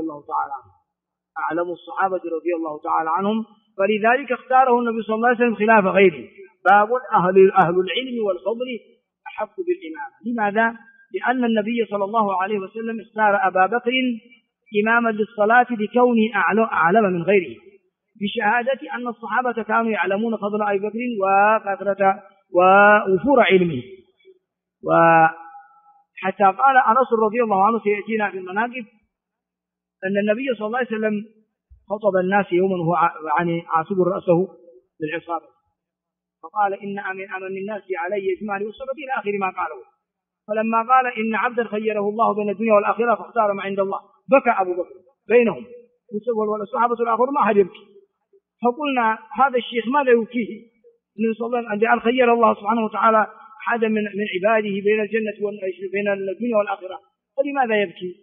رضي الله تعالى عنهم، فلذلك اختاره النبي صلى الله عليه وسلم خلاف غيره. باب أهل العلم والفضل أحق بالإمامة. لماذا؟ لأن النبي صلى الله عليه وسلم اختار أبا بكر إماما للصلاة لكونه أعلم من غيره، بشهادة أن الصحابة كانوا يعلمون فضل أبي بكر وكثرة ووفور علمه. وحتى قال أنس رضي الله عنه سيأتينا في المناقب أن النبي صلى الله عليه وسلم خطب الناس يوما وهو عاصب رأسه بالعصابة، فقال إن أمن الناس علي يجمعني والصبت إلى آخر ما قاله. فلما قال إن عبدا خيره الله بين الدنيا والآخرة فاختار ما عند الله، بكى أبو بكر بينهم والصحابة الآخر ما حد يبكي. فقلنا هذا الشيخ ماذا يبكيه؟ النبي صلى الله عليه وسلم أن خير الله سبحانه وتعالى أحدا من عباده بين الجنة بين الدنيا والآخرة، فلماذا يبكي؟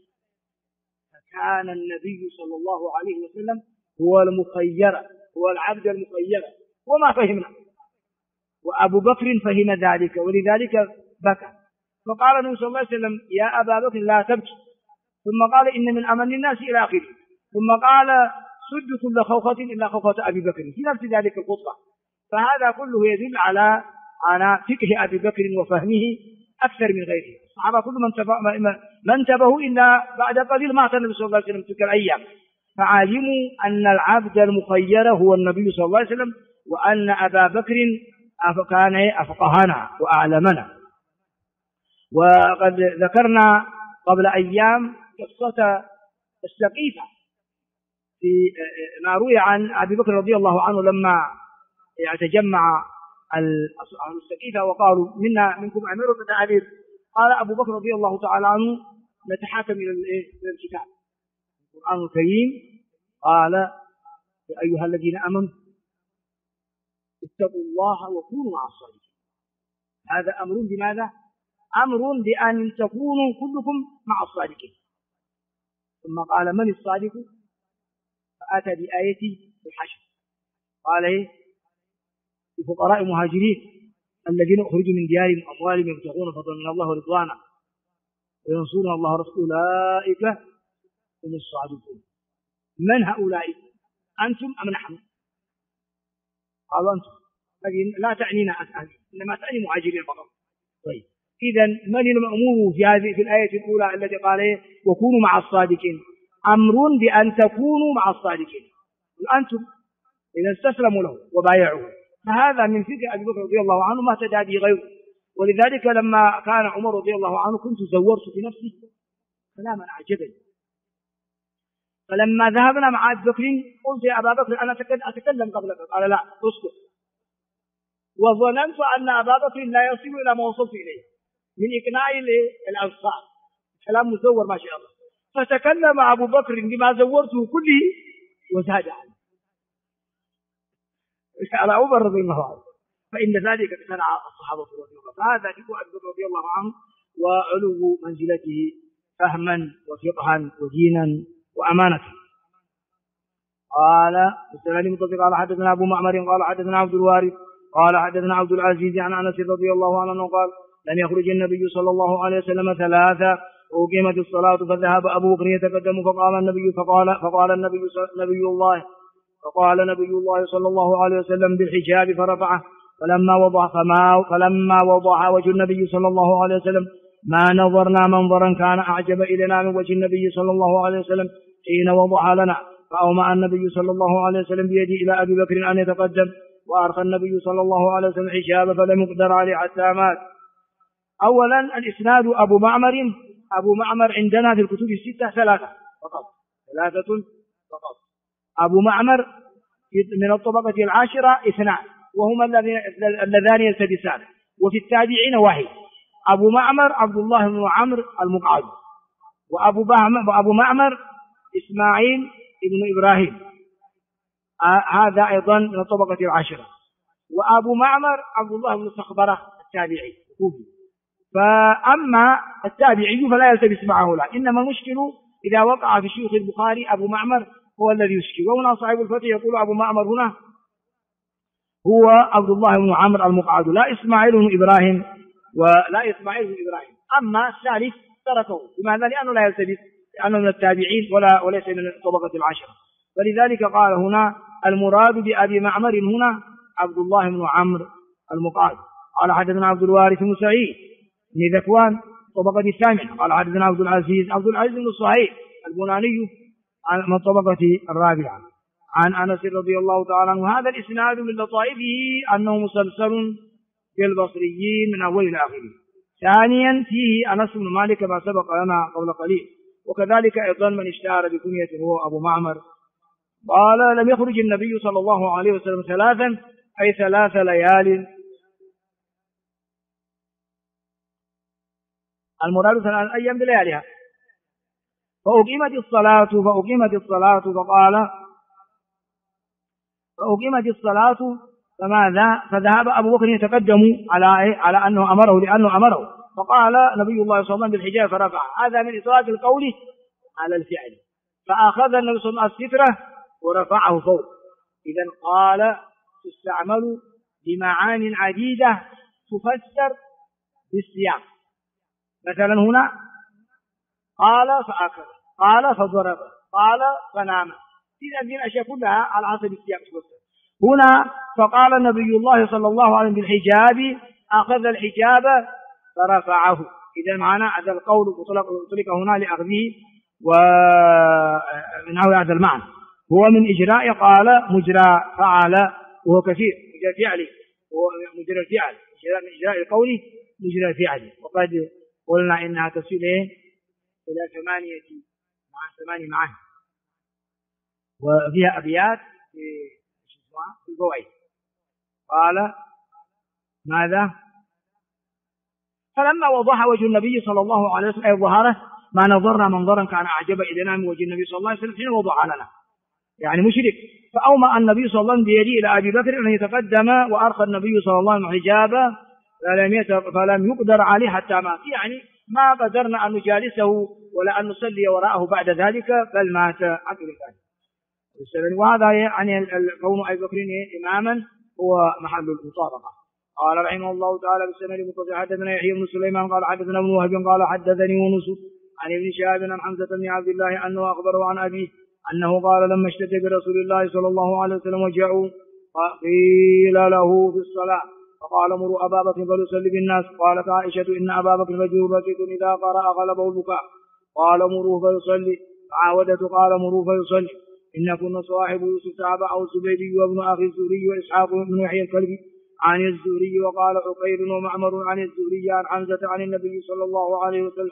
فكان النبي صلى الله عليه وسلم هو المخير، هو العبد المخير، وما فهمنا، وأبو بكر فهم ذلك ولذلك بكى. فقال النبي صلى الله عليه وسلم يا أبا بكر لا تبكي، ثم قال إن من أمن الناس إلى آخره، ثم قال سد كل خوخة إلا خوخة أبي بكر في نفس ذلك الخطبة. فهذا كله يدل على فقه أبي بكر وفهمه أكثر من غيره. الصحابة كل من انتبهوا إلا بعد قليل مات النبي صلى الله عليه وسلم تلك الأيام، فعلموا أن العبد المخير هو النبي صلى الله عليه وسلم، وأن أبا بكر كان أفقهنا وأعلمنا. وقد ذكرنا قبل أيام قصة السقيفة في ما روي عن أبي بكر رضي الله عنه لما تجمع أهل السقيفة وقالوا منا منكم أمير بالتعبير، قال أبو بكر رضي الله تعالى عنه نتحاكم إلى الكتاب القرآن الكريم، قال يا أيها الذين آمنوا اتقوا الله وكونوا مع الصادقين. هذا أمر بماذا؟ أمر بأن تكونوا كلكم مع الصادقين. ثم قال من الصادق؟ فأتى بآية الحشر، قال إيه؟ الفقراء المهاجرين الذين أخرجوا من ديارهم وأموالهم يبتغون فضلا من الله ورضوانا وينصرون الله ورسوله أولئك هم الصادقون. من هؤلاء؟ أنتم أم نحن؟ قالوا أنتم، لكن لا تعنينا إنما تعني مهاجرين فقط. طيب إذا من المأمور في الآية الأولى التي قال إيه؟ وكونوا مع الصادقين؟ أمر بأن تكونوا مع الصادقين، أنتم إذا استسلموا له وبايعوه. فهذا من فقه أبي بكر رضي الله عنه ما تدعى به غيره. ولذلك لما كان عمر رضي الله عنه كنت زورت في نفسي كلاما أعجبني، فلما ذهبنا مع أبي بكر قلت يا أبا بكر أنا أتكلم قبلك، قال لا اسكت. وظننت أن أبا بكر لا يصل إلى ما وصلت إليه من إقناع الأنصار، كلام مزور ما شاء الله. فتكلم أبو بكر بما زورته كله وزاد عنه على عمر رضي الله عنه، فإن ذلك اقتنع الصحابة رضي الله عنهم. هذا ذكر أبي بكر رضي الله عنه وعلو منزلته فهما وفقها ودينا وأمانة. قال السلالي متصل قال حدثنا أبو معمر قال حدثنا عبد الوارث قال حدثنا عبد العزيز عن أنس رضي الله عنه قال لم يخرج النبي صلى الله عليه وسلم ثلاثة وأقيمت الصلاة فذهب أبو بكر يتقدم فقال النبي نبي الله صلى الله عليه وسلم بالحجاب فرفعه فلما وضع وجه النبي صلى الله عليه وسلم ما نظرنا منظرا كان أعجب إلينا من وجه النبي صلى الله عليه وسلم حين وضع لنا، فأومأ النبي صلى الله عليه وسلم بيده إلى أبي بكر أن يتقدم، وأرخى النبي صلى الله عليه وسلم حجاب فلم يقدر عليه حتى مات. أولا الإسناد أبو معمر عندنا في الكتب الستة ثلاثة فقط. أبو معمر من الطبقة العاشرة اثنان وهما اللذان يلتبسان، وفي التابعين واحد. أبو معمر عبد الله بن عمرو المقعد، وأبو معمر إسماعيل بن إبراهيم هذا أيضا من الطبقة العاشرة، وأبو معمر عبد الله بن صخبرة التابعي كوفي. فأما التابعي فلا يلتبس معه لا، إنما المشكل إذا وقع في شيوخ البخاري أبو معمر هو الذي يشكل. وهنا صاحب الفتح يقول أبو معمر هنا هو عبد الله بن عمرو المقعد لا إسماعيل بن إبراهيم أما الثالث تركه. لماذا؟ لأنه لا يلتبس، لأنه من التابعين وليس من طبقة العشرة. فلذلك قال هنا المراد بأبي معمر هنا عبد الله بن عمرو المقعد. قال حدثنا عبد الوارث بن سعيد بن ذكوان طبقة الثامنة. قال حدثنا عبد العزيز بن صهيب البناني من طبقة الرابعة عن أنس رضي الله تعالى عنه. هذا الإسناد من لطائفه أنه مسلسل بالبصريين من أول إلى آخره. ثانيا فيه أنس بن مالك كما سبق لنا قبل قليل، وكذلك أيضا من اشتهر بكنية هو أبو معمر. قال لم يخرج النبي صلى الله عليه وسلم ثلاثا أي 3 ليال، المراد 3 أيام بلياليها. فأقيمت الصلاة فماذا؟ فذهب أبو بكر يتقدم على أنه أمره، لأنه أمره، فقال نبي الله صلى الله عليه وسلم بالحجاب فرفع. هذا من إطلاق القول على الفعل. فأخذ النبي صلى الله عليه وسلم السترة ورفعه فوق. إذن قال تستعمل بمعان عديدة تفسر بالسياق. مثلا هنا قال فأكل، قال فضرب، قال فنام. إذن الأشياء كلها على حسب السياق تفسر. هنا فقال النبي الله صلى الله عليه وسلم بالحجاب، أخذ الحجاب فرفعه. إذا معنى هذا القول أطلق هنا لأخذه ومن هذا المعنى. هو من إجراء، قال مجرى فعل، وهو كثير مجرى فعلي، هو مجرى الفعل، من إجراء القول مجرى الفعل. وقد قلنا إنها تصل إلى 8 معاني، وفيها أبيات في الفوائد. قال ماذا؟ فلما وضح وجه النبي صلى الله عليه وسلم أي ظهره ما نظرنا منظرا كان أعجب إلينا من وجه النبي صلى الله عليه وسلم حين وضع لنا، يعني مشرك. فأومأ النبي صلى الله عليه وسلم بيده إلى أبي بكر أن يتقدم، وأرخى النبي صلى الله عليه وسلم حجابه فلم يقدر عليه حتى مات، يعني ما قدرنا أن نجالسه ولا أن نصلي وراءه بعد ذلك، بل مات عقب ذلك. وهذا يعني كون أبي بكر إماما هو محل المطابقة. قال رحمه الله تعالى بالسند المتصل حدثنا يحيى بن سليمان قال حدثنا ابن وهب قال حدثني يونس عن ابن شهاب عن حمزة بن عبد الله أنه أخبره عن أبيه أنه قال لما اشتد برسول الله صلى الله عليه وسلم وجعوا قيل له في الصلاة فقال مروا أبا بكر فليصلي بالناس. قالت عائشة إن أبا بكر مجهول ركيك إذا قرأ غلبه البكاء. قال مروه فيصلي. فعاودته قال مروه فيصلي. إن كنا صاحب يوسف تابعه الزبيدي وابن أخي الزهري وإسحاق بن يحيى الكلبي عن الزهري. وقال عقيل ومعمر عن الزهري عن حمزة عن النبي صلى الله عليه وسلم.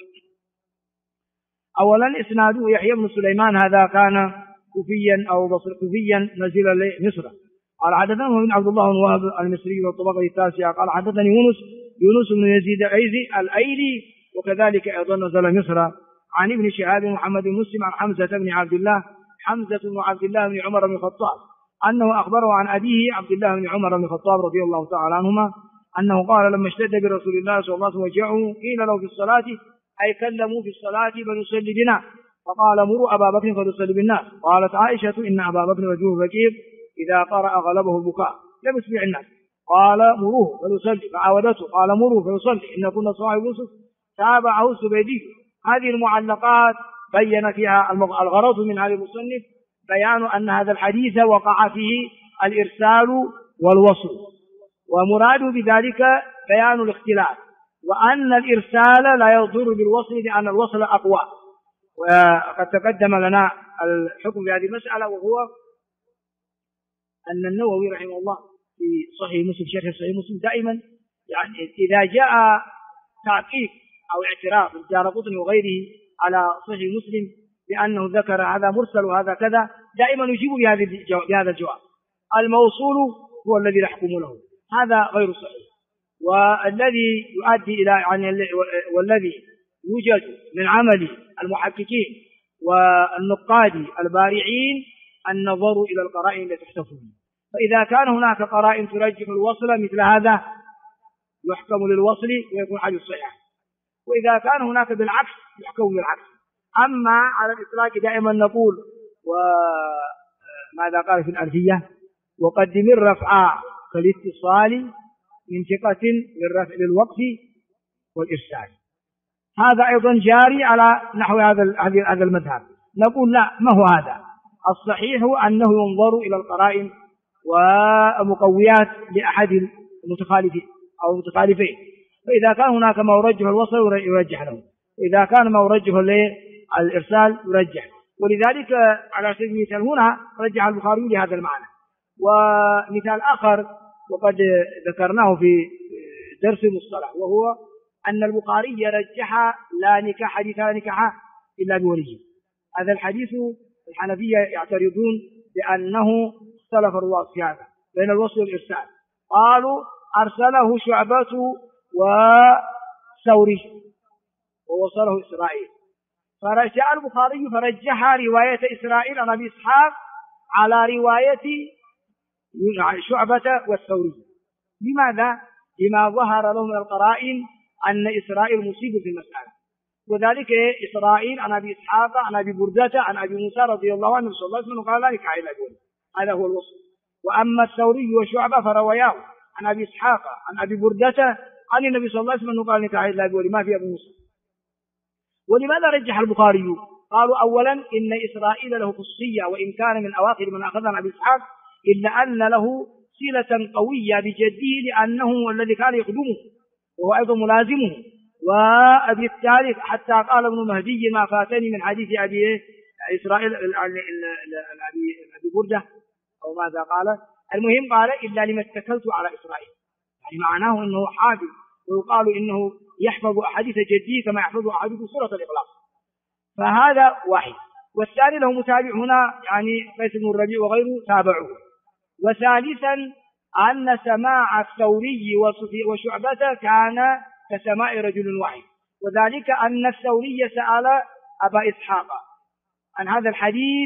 أولا إسناده يحيى بن سليمان هذا كان كوفيا أو كوفيا نزل مصر. قال حدثنا بن عبد الله بن وهب المصري والطبقة التاسعة قال حدثني يونس بن يزيد الأيلي وكذلك أيضا نزل مصر. عن ابن شهاب محمد بن مسلم عن حمزة بن عبد الله بن عمر بن الخطاب أنه أخبره عن أبيه عبد الله بن عمر بن الخطاب رضي الله تعالى عنهما أنه قال لما اشتد برسول الله صلى الله عليه وسلم وجعوا قيل له في الصلاة أي كلموا في الصلاة فليصلي بنا. فقال مروا أبا بكر فليصلي بالناس. قالت عائشة إن أبا بكر وجهه ركيب إذا قرأ غلبه البكاء لم يسمع الناس. قال مروه فليصلي. فعاودته قال مروه فليصلي. إن كنا صاحب يوسف تابعه الزبيدي. هذه المعلقات بين فيها الغرض من هذا المصنف بيان أن هذا الحديث وقع فيه الإرسال والوصل، ومراد بذلك بيان الاختلاف، وأن الإرسال لا يضر بالوصل لأن الوصل أقوى. وقد تقدم لنا الحكم في هذه المسألة، وهو أن النووي رحمه الله في صحيح مسلم شرح صحيح مسلم دائما يعني إذا جاء تعقيب أو اعتراف الدارقطني وغيره على صحيح مسلم بأنه ذكر هذا مرسل وهذا كذا دائما يجيب بهذا الجواب. الموصول هو الذي نحكم له، هذا غير صحيح. والذي يؤدي إلى والذي يوجد من عمل المحققين والنقاد البارعين النظر إلى القرائن التي تحتفظ. فإذا كان هناك قرائن ترجح الوصل مثل هذا يحكم للوصل ويكون حديث صحيح، وإذا كان هناك بالعكس يحكم بالعكس. أما على الإطلاق دائما نقول وماذا قال في الألفية وقدم الرفع كالاتصال من ثقة للرفع للوقف والإرسال. هذا أيضا جاري على نحو هذا المذهب. نقول لا، ما هو هذا الصحيح أنه ينظر إلى القرائن ومقويات لأحد المتخالفين أو المتخالفين. فإذا كان هناك ما يرجح الوصل يرجح له، وإذا كان ما يرجح الإرسال يرجح. ولذلك على سبيل المثال هنا رجح البخاري لهذا المعنى. ومثال آخر وقد ذكرناه في درس المصطلح، وهو أن البخاري رجح لا نكاح حديث لا نكاح إلا بولي. هذا الحديث الحنفية يعترضون بأنه اختلف الرواة في هذا بين الوصل والإرسال، قالوا أرسله شعبة وثوري ووصله إسرائيل، فرجع البخاري فرجح رواية إسرائيل عن أبي إسحاق على رواية شعبة والثوري. لماذا؟ لما ظهر له من القرائن أن إسرائيل مصيب في المسألة، وذلك إسرائيل عن أبي إسحاق عن أبي بردة عن أبي موسى رضي الله عنه صلى الله عليه وسلم قال لا نكاح إلا بولي، هذا هو الوصف. وأما الثوري وشعبة فروياه عن أبي إسحاق عن أبي بردة عن النبي صلى الله عليه وسلم قال نكاح إلا بولي، ما في أبي موسى. ولماذا رجح البخاري؟ قالوا أولا إن إسرائيل له خصوصية، وإن كان من أواخر من أخذها عن أبي إسحاق، إلا أن له صلة قوية بجده لأنه هو الذي كان يخدمه وهو أيضا ملازمه. وبالتالي حتى قال ابن مهدي ما فاتني من حديث أبي إسرائيل أبي بردة أو ماذا قال، المهم قال إلا لما اتكلت على إسرائيل، يعني معناه أنه حافظ، ويقال إنه يحفظ أحاديث جدي كما يحفظ أحاديث سورة الإخلاص. فهذا واحد. والثاني له متابع هنا، يعني قيس بن الربيع وغيره تابعوه. وثالثا أن سماع الثوري وشعبة كان كسماع رجل واحد، وذلك أن الثوري سأل أبا إسحاق عن هذا الحديث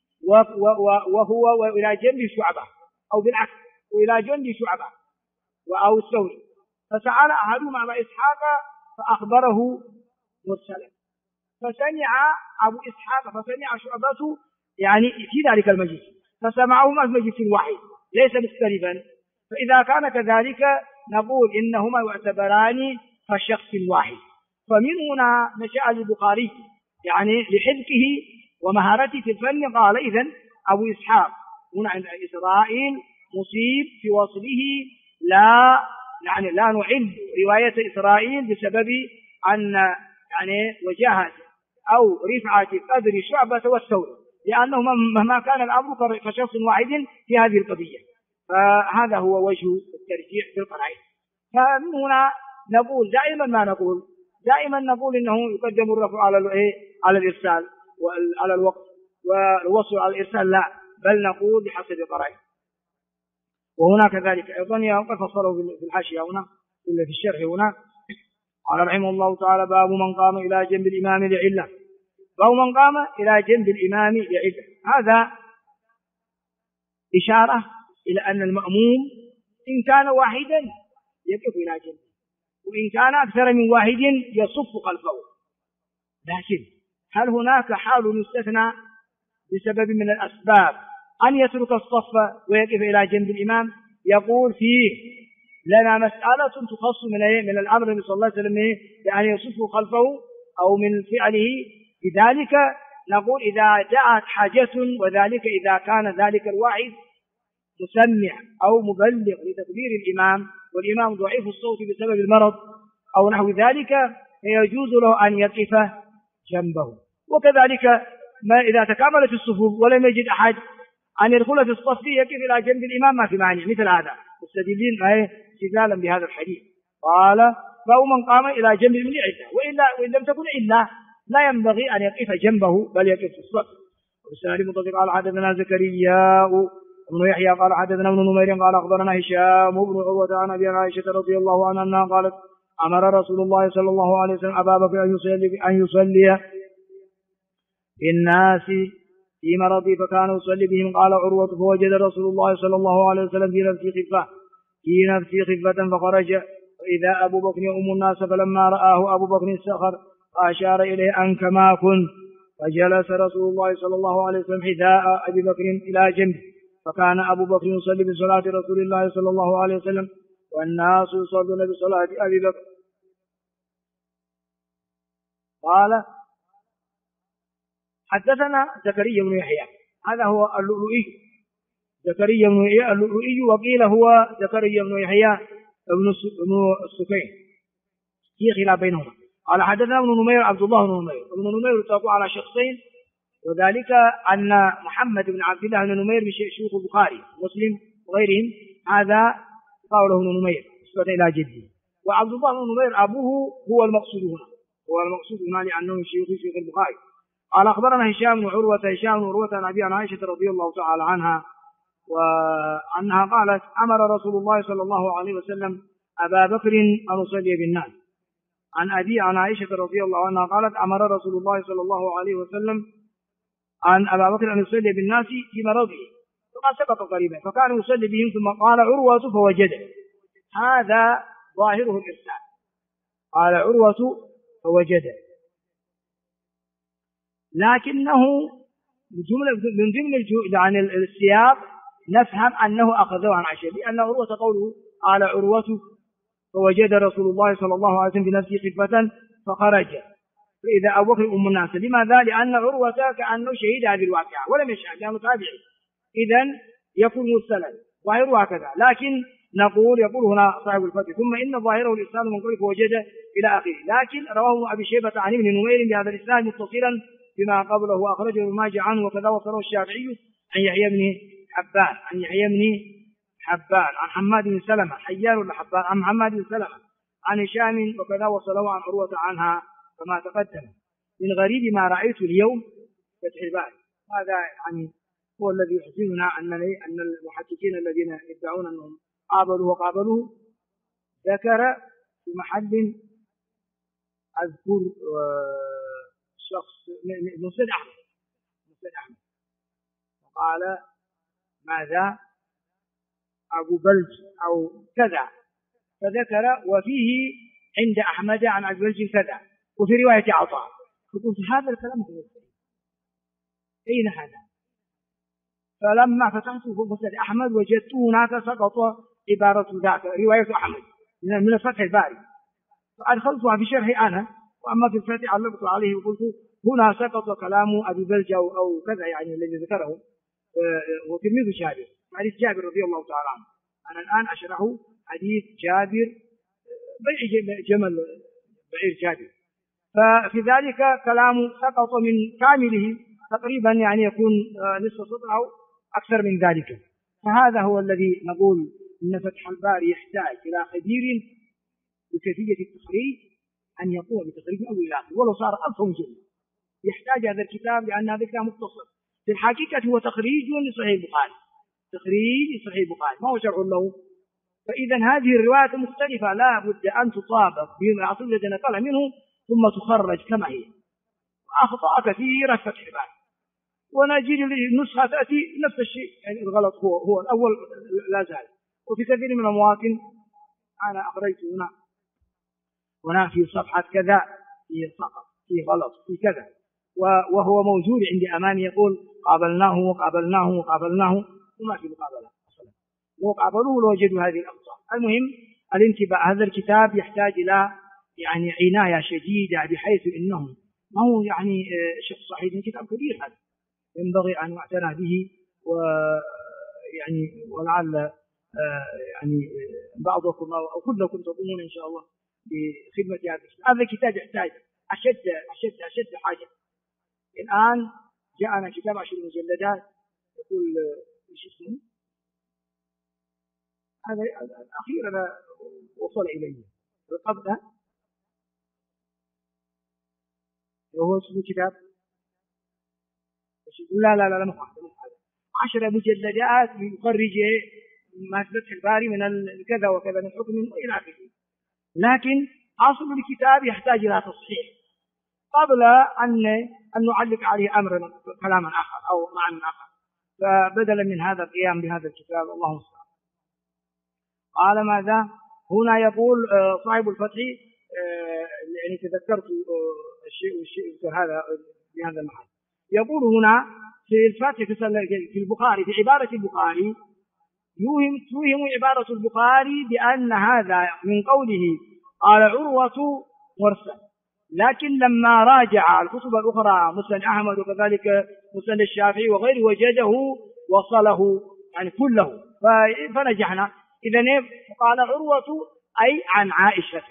وهو إلى جنب شعبة، أو بالعكس وإلى جنب شعبة أو الثوري، فسأل أحدهما أبا إسحاق فأخبره مرسلا، فسمع أبو إسحاق فسمع شعبة يعني في ذلك المجلس، فسمعهما في مجلس واحد ليس مختلفا. فإذا كان كذلك نقول إنهما يعتبران كشخص واحد. فمن هنا نشأ البخاري يعني لحذقه ومهارته في الفن قال إذن أبو إسحاق هنا عند إسرائيل مصيب في وصله، لا نعل رواية إسرائيل بسبب أن يعني وجاهة أو رفعة قدر شعبة والثوري، لأنه مهما كان الأمر كشخص واحد في هذه القضية. فهذا هو وجه الترجيح في القرائن. فمن هنا نقول دائما نقول إنه يقدم الرفع على الإرسال وعلى الوقت، والوصل على الإرسال لا، بل نقول بحسب القرائن. وهنا كذلك أيضا قد فصله في الحاشية هنا في الشرح هنا قال رحمه الله تعالى: باب من قام إلى جنب الإمام لعلة. باب من قام إلى جنب الإمام لعلة، هذا إشارة إلى أن المأموم إن كان واحدا يقف إلى جنبه، وإن كان أكثر من واحد يصف خلفه. لكن هل هناك حال يستثنى بسبب من الأسباب أن يترك الصف ويقف إلى جنب الإمام؟ يقول فيه لنا مسألة تخص من الأمر النبي صلى الله عليه وسلم بأن يصف خلفه أو من فعله. لذلك نقول إذا جاءت حاجة، وذلك إذا كان ذلك الواحد مسمع أو مبلغ لتكبير الإمام والإمام ضعيف الصوت بسبب المرض أو نحو ذلك، فيجوز له أن يقف جنبه. وكذلك ما إذا تكاملت الصفوف ولم يجد أحد أن يدخل في الصف يقف إلى جنب الإمام ما في مانع، مثل هذا مستدلين استدلالا بهذا الحديث. قال: فهو من قام إلى جنب من عدة، وإن لم تكن إلا لا ينبغي أن يقف جنبه بل يقف في الصف. وبالسناد المتصل قال: حدثنا زكريا بن يحيى قال: حدثنا ابن نمير قال: أخبرنا هشام بن عروة عن أبي عائشة رضي الله عنها أنها قالت: أمر رسول الله صلى الله عليه وسلم أبا بكر أن يصلي بالناس في مرضي فكان يصلي بهم. قال عروة: فوجد رسول الله صلى الله عليه وسلم في نفسي خفة فخرج، وإذا أبو بكر يؤم الناس، فلما رآه أبو بكر استخر فأشار إليه أن كما كنت، فجلس رسول الله صلى الله عليه وسلم حذاء أبي بكر إلى جنبه، فكان أبو بكر يصلي بصلاة رسول الله صلى الله عليه وسلم والناس يصلون بصلاة أبي بكر. قال: حدثنا زكريا بن يحيى، هذا هو اللؤلؤي، زكريا بن يحيى اللؤلؤي، وقيل هو زكريا بن يحيى بن السكين، في خلاف بينهما. قال حدثنا ابن نمير عبد الله بن نمير. ابن نمير اتفقوا على شخصين، وذلك أن محمد بن عبد الله بن نمير من شيوخ البخاري ومسلم وغيرهم، هذا قوله ابن نمير نسبة إلى جده. وعبد الله بن نمير أبوه هو المقصود هنا لأنه من شيوخ البخاري. قال أخبرنا هشام بن عروة عن أبي عن عائشة رضي الله تعالى عنها وأنها قالت أمر رسول الله صلى الله عليه وسلم أبا بكر أن يصلي بالناس. عن أبي عن عائشة رضي الله عنها قالت أمر رسول الله صلى الله عليه وسلم عن أبا بكر أن يصلي بالناس في مرضه، فقد سبق قريبا، فكان يصلي بهم ثم قال عروة فوجده. هذا ظاهره الإرسال، قال عروة فوجده، لكنه من ضمن عن السياق نفهم أنه أخذه عن عائشة، لأن عروة قوله قال عروة فوجد رسول الله صلى الله عليه وسلم بنفسه خفة فخرج، فإذا أبو بكر أم الناس. لماذا؟ لأن عروة كأنه شهيد هذه الواقعة ولم يشهد لأنه تابعي، إذن يكون مرسلا ظاهره هكذا. لكن يقول هنا صاحب الفتح ثم إن ظاهره الإسلام من قوله فوجد إلى آخره، لكن رواه أبي شيبة عن ابن نمير بهذا الإسناد متصلا بما قبله وأخرجه ابن ماجه عنه، وكذا وصله الشافعي عن يحيى بن حبان عن حماد بن سلمة حيان ولا حبان عن حماد بن سلمة عن هشام، وكذا وصله عن عروة عنها كما تقدم. من غريب ما رأيت اليوم فتح الباري. هذا يعني هو الذي يحزننا أن المحققين الذين يدعون أنهم قابلوه ذكر في محل أذكر شخص مسند أحمد وقال ماذا أبو بلج أو كذا، فذكر وفيه عند أحمد عن أبو بلج كذا، وفي رواية عطاء. فقلت هذا الكلام هو أين هذا؟ فلما فتحت في مسند أحمد وجدت هناك سقط عبارة ذاك رواية أحمد من فتح الباري، فأدخلتها في شرحي أنا، وأما في الفتح علقت عليه وقلت هنا سقط كلام أبي بلج أو كذا، يعني الذي ذكره هو تلميذ جابر، حديث جابر رضي الله تعالى عنه. أنا الآن أشرح حديث جابر جمل بعير جابر، ففي ذلك كلام سقط من كامله تقريبا، يعني يكون نصف سطر أو أكثر من ذلك. فهذا هو الذي نقول إن فتح الباري يحتاج إلى خبير بكيفية التخريج أن يقوم بتخريج أول إلى آخر، ولو صار 1000 جزء يحتاج هذا الكتاب، لأن هذا الكتاب مختصر في الحقيقة، هو تخريج لصحيح البخاري، ما هو شرح له. فإذا هذه الرواية مختلفة، لا بد أن تطابق بالعصر الذي نقل منه ثم تخرج كما هي. أخطاء كثيرة في فتح الباري، ونجد النسخة تأتي نفس الشيء، يعني الغلط هو الأول لا زال. وفي كثير من المواطن أنا أخرجت هنا في صفحة كذا في سقط في غلط في كذا، وهو موجود عندي أمامي يقول قابلناه وما في مقابلة أصلا، لو قابلوه لوجدوا هذه الأخطاء. المهم الانتباه، هذا الكتاب يحتاج إلى يعني عناية شديدة، بحيث إنه ما هو يعني شخص صحيح، كتاب كبير هذا ينبغي أن يعتنى به، ويعني ولعل يعني بعضكم أو كلكم تقومون إن شاء الله بخدمة هذا الكتاب. يحتاج أشد حاجة. الآن جاءنا كتاب 10 مجلدات يقول إيش اسمه هذا الأخير أنا وصل إليه قبل، وهو اسمه كتاب لا مو هذا 10 مجلدات يخرج ما فتح الباري من كذا وكذا من حكم إلى آخره. لكن أصل الكتاب يحتاج إلى تصحيح قبل أن نعلق عليه أمرا كلاما آخر أو معنى آخر، فبدلا من هذا القيام بهذا الكتاب الله المستعان. قال ماذا هنا يقول صاحب الفتح، يعني تذكرت الشيء هذا بهذا المحل. يقول هنا في الفتح في البخاري في عبارة البخاري توهم عبارة البخاري بأن هذا من قوله قال عروة مرسل، لكن لما راجع الكتب الأخرى مسند أحمد وكذلك مسند الشافعي وغيره وجده وصله يعني كله، فنجحنا. إذن قال عروة أي عن عائشة،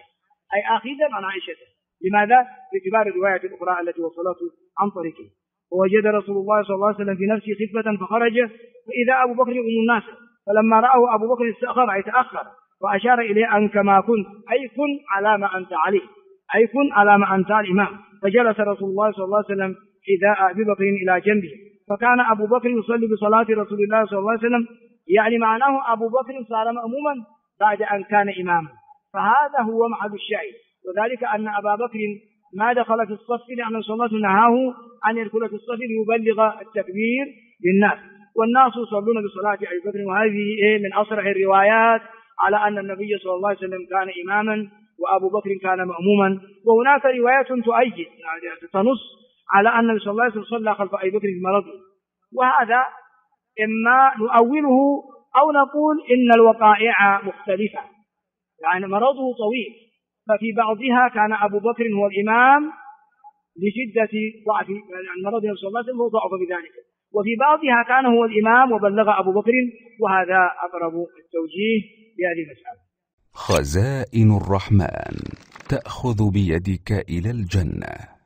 أي آخذا عن عائشة. لماذا؟ باعتبار الرواية الأخرى التي وصلته عن طريقه. ووجد رسول الله صلى الله عليه وسلم في نفسه خفة فخرج فإذا أبو بكر يؤم الناس، فلما رأه أبو بكر استأخر أي تأخر، وأشار إليه أن كما كنت أي كن على ما أنت عليه، أي كن على ما أنت الإمام. فجلس رسول الله صلى الله عليه وسلم حذاء أبي بكر إلى جنبه، فكان أبو بكر يصلي بصلاة رسول الله صلى الله عليه وسلم، يعني معناه أبو بكر صار مأموما بعد أن كان إماما. فهذا هو محل الشاهد، وذلك أن أبا بكر ما دخل في الصف لأن الصلاة نهاه أن يدخل في الصف ليبلغ التكبير للناس، والناس يصلون بصلاة أبي بكر. وهذه من أصرح الروايات على أن النبي صلى الله عليه وسلم كان إماما وأبو بكر كان مأموما. وهناك روايات تؤيد تنص على أن النبي صلى الله عليه وسلم صلى خلف أبي بكر في مرضه، وهذا إما نؤوله أو نقول إن الوقائع مختلفة، يعني مرضه طويل، ففي بعضها كان أبو بكر هو الإمام لشدة ضعف المرض صلى الله عليه وسلم وضعف بذلك، وفي بعضها كان هو الإمام وبلغ أبو بكر، وهذا أقرب التوجيه لهذه المسألة. خزائن الرحمن تأخذ بيدك إلى الجنة.